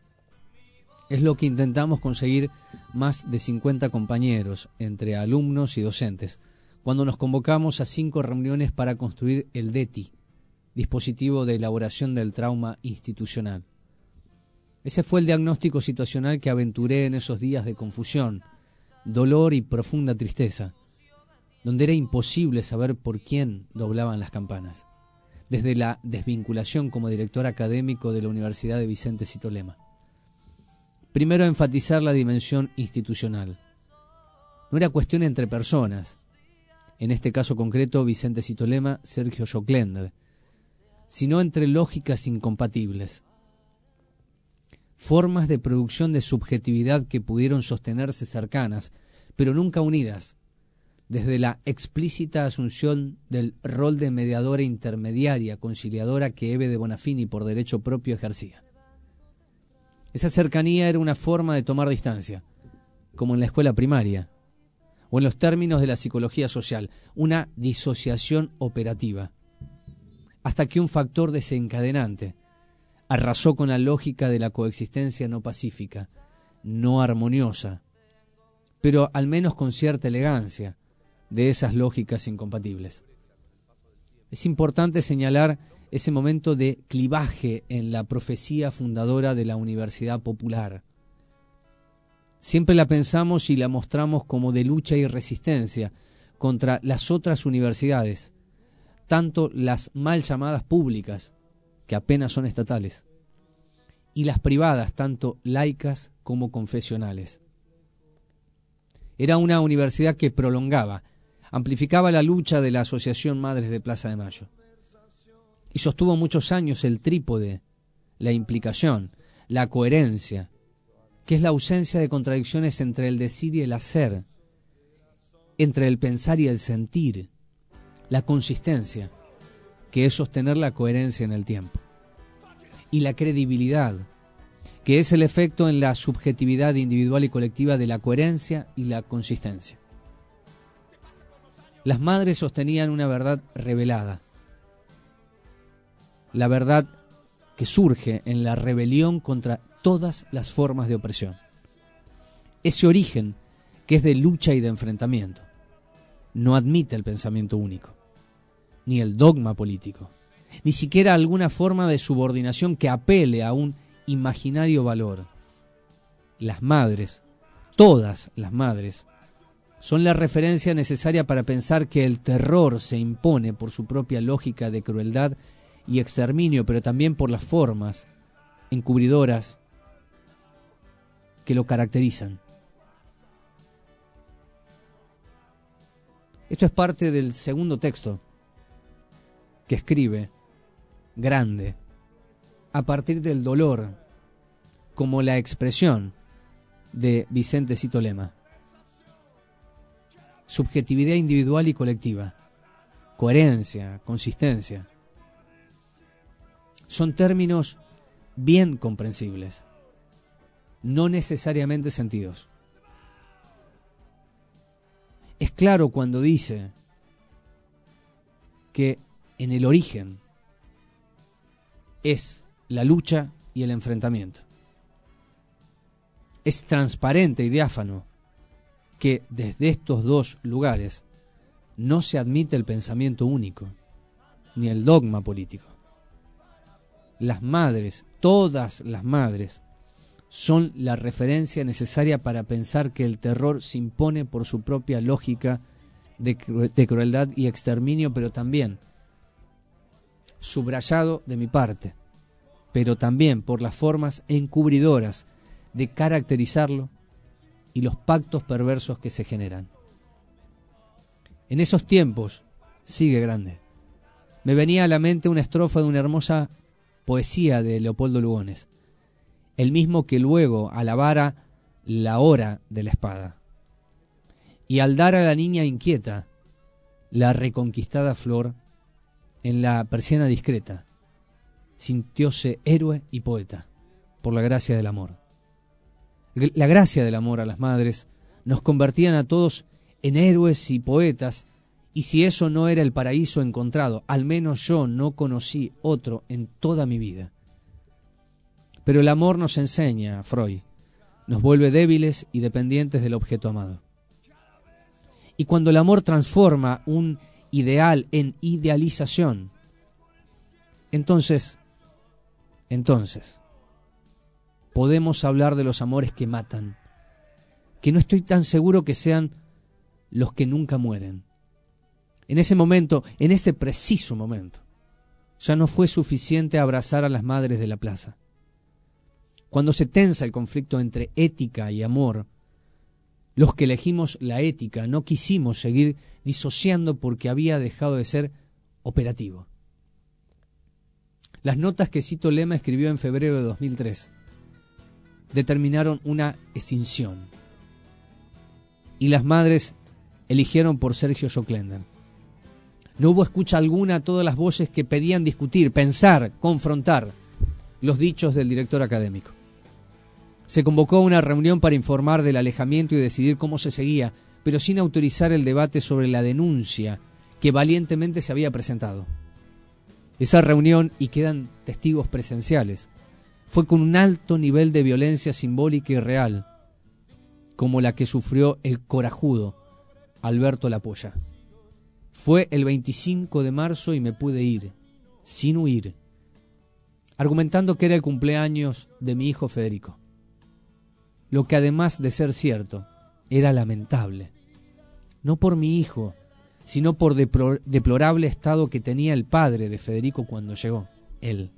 E: Es lo que intentamos conseguir más de 50 compañeros, entre alumnos y docentes, cuando nos convocamos a 5 reuniones para construir el DETI, dispositivo de elaboración del trauma institucional. Ese fue el diagnóstico situacional que aventuré en esos días de confusión, dolor y profunda tristeza, donde era imposible saber por quién doblaban las campanas, desde la desvinculación como director académico de la Universidad de Vicente Citolema. Primero, enfatizar la dimensión institucional. No era cuestión entre personas, en este caso concreto Vicente Citolema, Sergio Joclender, sino entre lógicas incompatibles, formas de producción de subjetividad que pudieron sostenerse cercanas, pero nunca unidas, desde la explícita asunción del rol de mediadora intermediaria, conciliadora que Hebe de Bonafini por derecho propio ejercía. Esa cercanía era una forma de tomar distancia, como en la escuela primaria, o en los términos de la psicología social, una disociación operativa, hasta que un factor desencadenante arrasó con la lógica de la coexistencia no pacífica, no armoniosa, pero al menos con cierta elegancia, de esas lógicas incompatibles. Es importante señalar ese momento de clivaje en la profecía fundadora de la Universidad Popular. Siempre la pensamos y la mostramos como de lucha y resistencia contra las otras universidades, tanto las mal llamadas públicas, que apenas son estatales, y las privadas, tanto laicas como confesionales. Era una universidad que prolongaba, amplificaba la lucha de la Asociación Madres de Plaza de Mayo y sostuvo muchos años el trípode, la implicación, la coherencia, que es la ausencia de contradicciones entre el decir y el hacer, entre el pensar y el sentir, la consistencia, que es sostener la coherencia en el tiempo, y la credibilidad, que es el efecto en la subjetividad individual y colectiva de la coherencia y la consistencia. Las madres sostenían una verdad revelada, la verdad que surge en la rebelión contra todas las formas de opresión. Ese origen que es de lucha y de enfrentamiento no admite el pensamiento único, ni el dogma político, ni siquiera alguna forma de subordinación que apele a un imaginario valor. Las madres, todas las madres, son la referencia necesaria para pensar que el terror se impone por su propia lógica de crueldad y exterminio, pero también por las formas encubridoras que lo caracterizan. Esto es parte del segundo texto que escribe Grande a partir del dolor como la expresión de Vicente Citolema. Subjetividad individual y colectiva, coherencia, consistencia. Son términos bien comprensibles, no necesariamente sentidos. Es claro cuando dice que en el origen es la lucha y el enfrentamiento. Es transparente y diáfano que desde estos dos lugares no se admite el pensamiento único, ni el dogma político. Las madres, todas las madres, son la referencia necesaria para pensar que el terror se impone por su propia lógica de crueldad y exterminio, pero también, subrayado de mi parte, pero también por las formas encubridoras de caracterizarlo y los pactos perversos que se generan. En esos tiempos, sigue Grande, me venía a la mente una estrofa de una hermosa poesía de Leopoldo Lugones, el mismo que luego alabara la hora de la espada, y al dar a la niña inquieta la reconquistada flor en la persiana discreta, sintióse héroe y poeta por la gracia del amor. La gracia del amor a las madres nos convertían a todos en héroes y poetas, y si eso no era el paraíso encontrado, al menos yo no conocí otro en toda mi vida. Pero el amor nos enseña, Freud, nos vuelve débiles y dependientes del objeto amado. Y cuando el amor transforma un ideal en idealización, entonces, podemos hablar de los amores que matan, que no estoy tan seguro que sean los que nunca mueren, En ese momento, en ese preciso momento, ya no fue suficiente abrazar a las madres de la plaza. Cuando se tensa el conflicto entre ética y amor, los que elegimos la ética no quisimos seguir disociando porque había dejado de ser operativo. Las notas que Cito Lema escribió en febrero de 2003 determinaron una escinsión. Y las madres eligieron por Sergio Joclender. No hubo escucha alguna a todas las voces que pedían discutir, pensar, confrontar los dichos del director académico. Se convocó una reunión para informar del alejamiento y decidir cómo se seguía, pero sin autorizar el debate sobre la denuncia que valientemente se había presentado. Esa reunión, y quedan testigos presenciales, fue con un alto nivel de violencia simbólica y real, como la que sufrió el corajudo Alberto Lapolla. Fue el 25 de marzo y me pude ir, sin huir, argumentando que era el cumpleaños de mi hijo Federico. Lo que además de ser cierto, era lamentable. No por mi hijo, sino por deplorable estado que tenía el padre de Federico cuando llegó, él.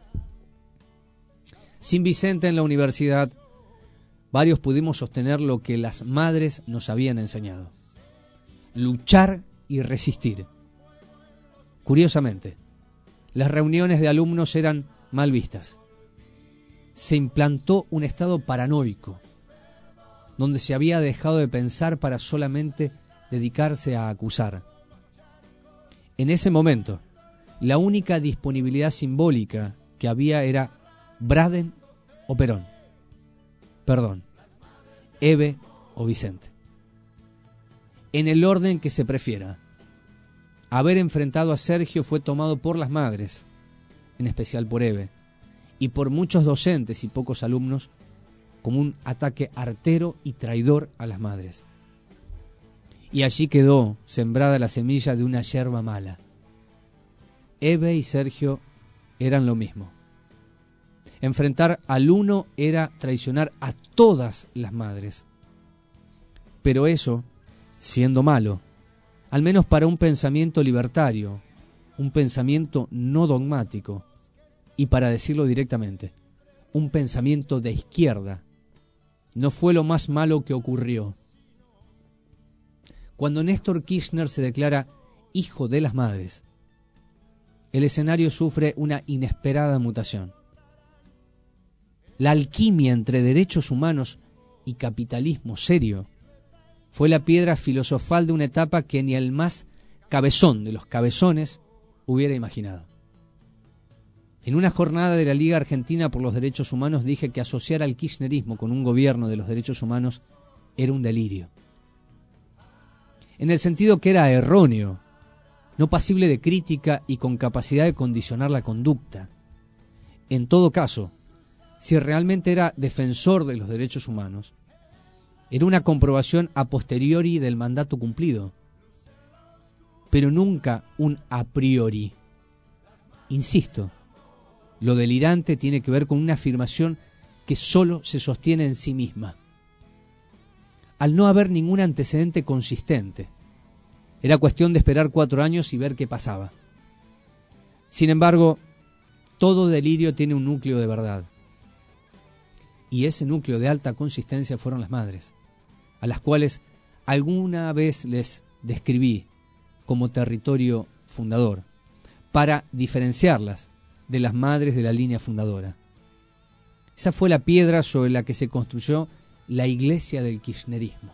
E: Sin Vicente en la universidad, varios pudimos sostener lo que las madres nos habían enseñado: luchar y resistir. Curiosamente, las reuniones de alumnos eran mal vistas. Se implantó un estado paranoico, donde se había dejado de pensar para solamente dedicarse a acusar. En ese momento, la única disponibilidad simbólica que había era Braden o Perón. Perdón, Eve o Vicente. En el orden que se prefiera. Haber enfrentado a Sergio fue tomado por las madres, en especial por Eve, y por muchos docentes y pocos alumnos, como un ataque artero y traidor a las madres. Y allí quedó sembrada la semilla de una yerba mala. Eve y Sergio eran lo mismo. Enfrentar al uno era traicionar a todas las madres. Pero eso, siendo malo, al menos para un pensamiento libertario, un pensamiento no dogmático, y para decirlo directamente, un pensamiento de izquierda, no fue lo más malo que ocurrió. Cuando Néstor Kirchner se declara hijo de las madres, el escenario sufre una inesperada mutación. La alquimia entre derechos humanos y capitalismo serio fue la piedra filosofal de una etapa que ni el más cabezón de los cabezones hubiera imaginado. En una jornada de la Liga Argentina por los Derechos Humanos dije que asociar al kirchnerismo con un gobierno de los derechos humanos era un delirio. En el sentido que era erróneo, no pasible de crítica y con capacidad de condicionar la conducta. En todo caso, si realmente era defensor de los derechos humanos, era una comprobación a posteriori del mandato cumplido, pero nunca un a priori. Insisto, lo delirante tiene que ver con una afirmación que solo se sostiene en sí misma. Al no haber ningún antecedente consistente, era cuestión de esperar 4 años y ver qué pasaba. Sin embargo, todo delirio tiene un núcleo de verdad. Y ese núcleo de alta consistencia fueron las madres, a las cuales alguna vez les describí como territorio fundador, para diferenciarlas de las madres de la línea fundadora. Esa fue la piedra sobre la que se construyó la iglesia del kirchnerismo.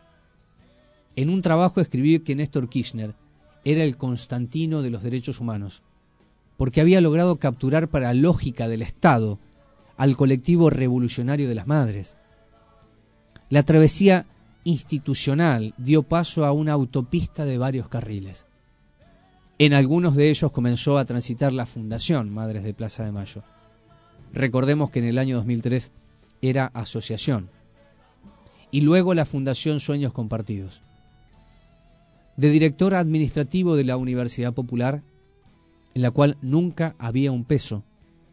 E: En un trabajo escribí que Néstor Kirchner era el Constantino de los derechos humanos, porque había logrado capturar para la lógica del Estado al colectivo revolucionario de las madres. La travesía institucional dio paso a una autopista de varios carriles. En algunos de ellos comenzó a transitar la Fundación Madres de Plaza de Mayo. Recordemos que en el año 2003 era asociación. Y luego la Fundación Sueños Compartidos. De director administrativo de la Universidad Popular, en la cual nunca había un peso.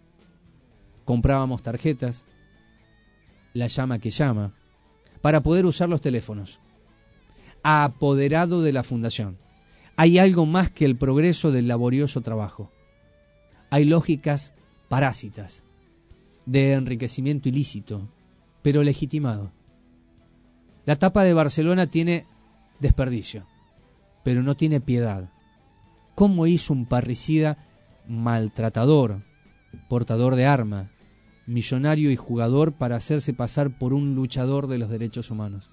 E: Comprábamos tarjetas, la llama que llama, para poder usar los teléfonos. A apoderado de la Fundación, Hay algo más que el progreso del laborioso trabajo. Hay lógicas parásitas de enriquecimiento ilícito, pero legitimado. La tapa de Barcelona tiene desperdicio, pero no tiene piedad. ¿Cómo hizo un parricida maltratador, portador de arma, millonario y jugador para hacerse pasar por un luchador de los derechos humanos?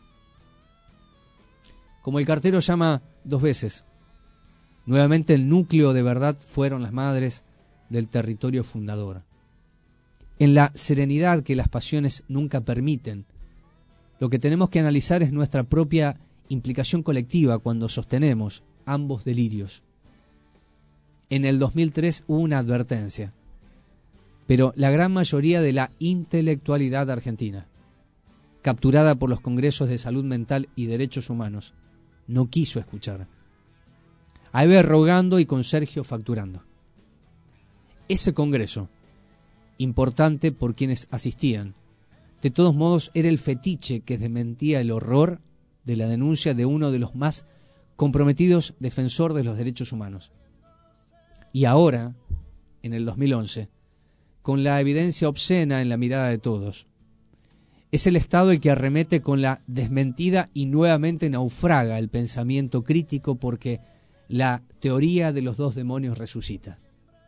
E: Como el cartero llama 2 veces, nuevamente el núcleo de verdad fueron las madres del territorio fundador. En la serenidad que las pasiones nunca permiten, lo que tenemos que analizar es nuestra propia implicación colectiva cuando sostenemos ambos delirios. En el 2003 hubo una advertencia, pero la gran mayoría de la intelectualidad argentina, capturada por los congresos de salud mental y derechos humanos, no quiso escuchar. A Eber rogando y con Sergio facturando. Ese congreso, importante por quienes asistían, de todos modos era el fetiche que desmentía el horror de la denuncia de uno de los más comprometidos defensor de los derechos humanos. Y ahora, en el 2011, con la evidencia obscena en la mirada de todos, es el Estado el que arremete con la desmentida y nuevamente naufraga el pensamiento crítico porque la teoría de los 2 demonios resucita.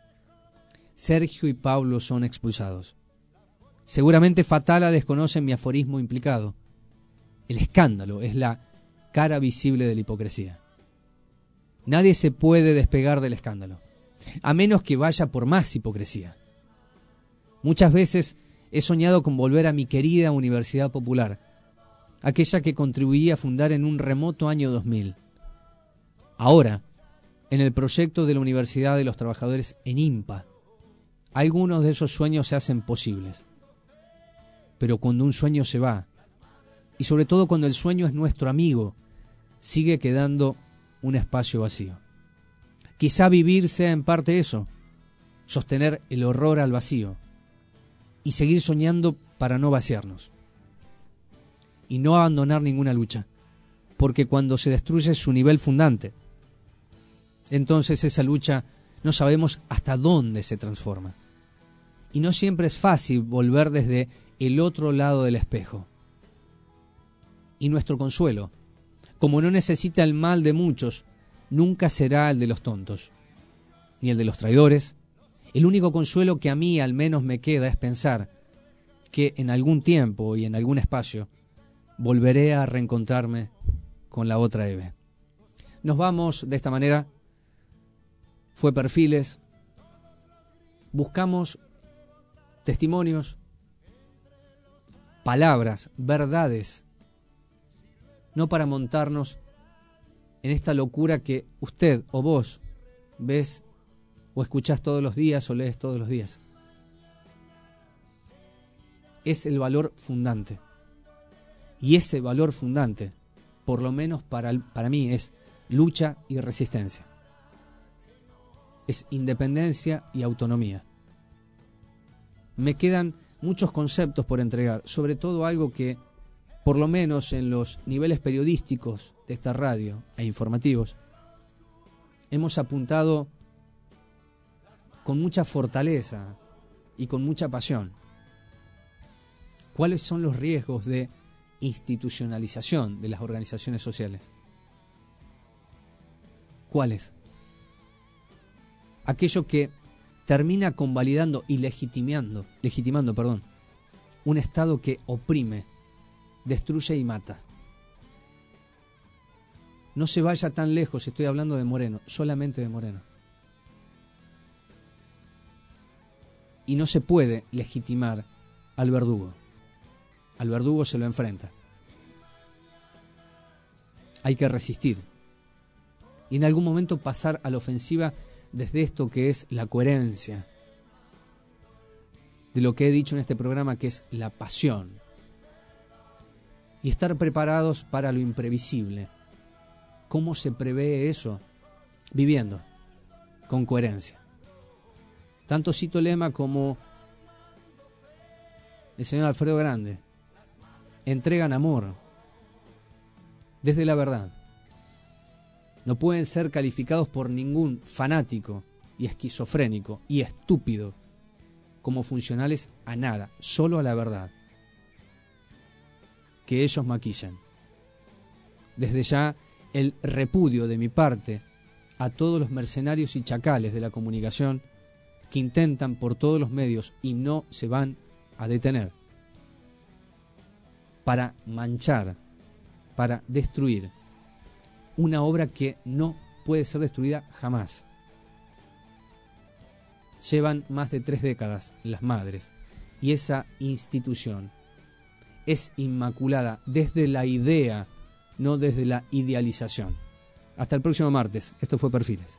E: Sergio y Pablo son expulsados. Seguramente Fatala desconocen mi aforismo implicado. El escándalo es la cara visible de la hipocresía. Nadie se puede despegar del escándalo, a menos que vaya por más hipocresía. Muchas veces he soñado con volver a mi querida Universidad Popular, aquella que contribuí a fundar en un remoto año 2000. Ahora, en el proyecto de la Universidad de los Trabajadores en IMPA, algunos de esos sueños se hacen posibles. Pero cuando un sueño se va, y sobre todo cuando el sueño es nuestro amigo, sigue quedando un espacio vacío. Quizá vivir sea en parte eso, sostener el horror al vacío, y seguir soñando para no vaciarnos. Y no abandonar ninguna lucha, porque cuando se destruye su nivel fundante, entonces esa lucha no sabemos hasta dónde se transforma. Y no siempre es fácil volver desde el otro lado del espejo. Y nuestro consuelo, como no necesita el mal de muchos, nunca será el de los tontos, ni el de los traidores. El único consuelo que a mí al menos me queda es pensar que en algún tiempo y en algún espacio volveré a reencontrarme con la otra Eve. Nos vamos de esta manera. Fue Perfiles. Buscamos testimonios, palabras, verdades, no para montarnos en esta locura que usted o vos ves o escuchás todos los días o lees todos los días. Es el valor fundante. Y ese valor fundante, por lo menos para mí, es lucha y resistencia. Es independencia y autonomía. Me quedan muchos conceptos por entregar, sobre todo algo que, por lo menos en los niveles periodísticos de esta radio e informativos, hemos apuntado con mucha fortaleza y con mucha pasión. ¿Cuáles son los riesgos de institucionalización de las organizaciones sociales? ¿Cuáles? Aquello que termina convalidando y legitimando, un Estado que oprime, destruye y mata. No se vaya tan lejos, estoy hablando de Moreno, solamente de Moreno. Y no se puede legitimar al verdugo. Al verdugo se lo enfrenta. Hay que resistir. Y en algún momento pasar a la ofensiva desde esto que es la coherencia, de lo que he dicho en este programa, que es la pasión. Y estar preparados para lo imprevisible. ¿Cómo se prevé eso? Viviendo con coherencia. Tanto Cito Lema como el señor Alfredo Grande entregan amor desde la verdad. no pueden ser calificados por ningún fanático y esquizofrénico y estúpido como funcionales a nada, solo a la verdad que ellos maquillan. Desde ya, el repudio de mi parte a todos los mercenarios y chacales de la comunicación que intentan por todos los medios y no se van a detener para manchar, para destruir una obra que no puede ser destruida jamás. Llevan más de 3 décadas las madres y esa institución es inmaculada desde la idea, no desde la idealización. Hasta el próximo martes. Esto fue Perfiles.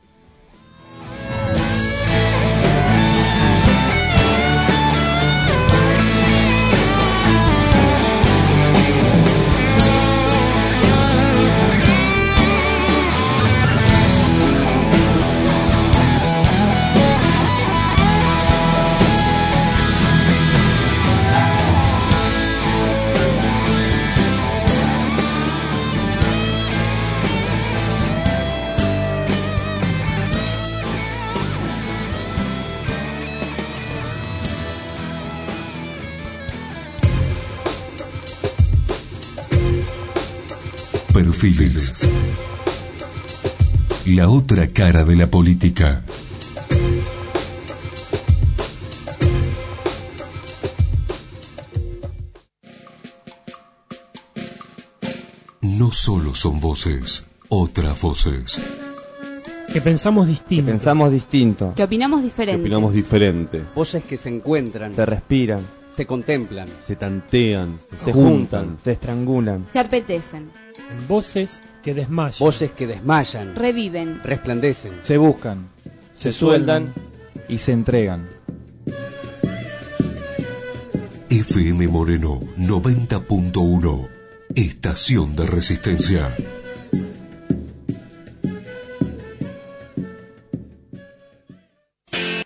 A: Perfiles. La otra cara de la política. No solo son voces, otras voces.
P: Que pensamos distinto.
Q: Que opinamos diferente.
R: Voces que se encuentran.
F: Se respiran.
R: Se contemplan.
F: Se tantean. Se juntan. Se estrangulan.
Q: Se apetecen.
P: Voces que desmayan.
R: Voces que desmayan.
Q: Reviven.
R: Resplandecen.
S: Se buscan. Se sueldan y se entregan.
A: FM Moreno 90.1. Estación de Resistencia.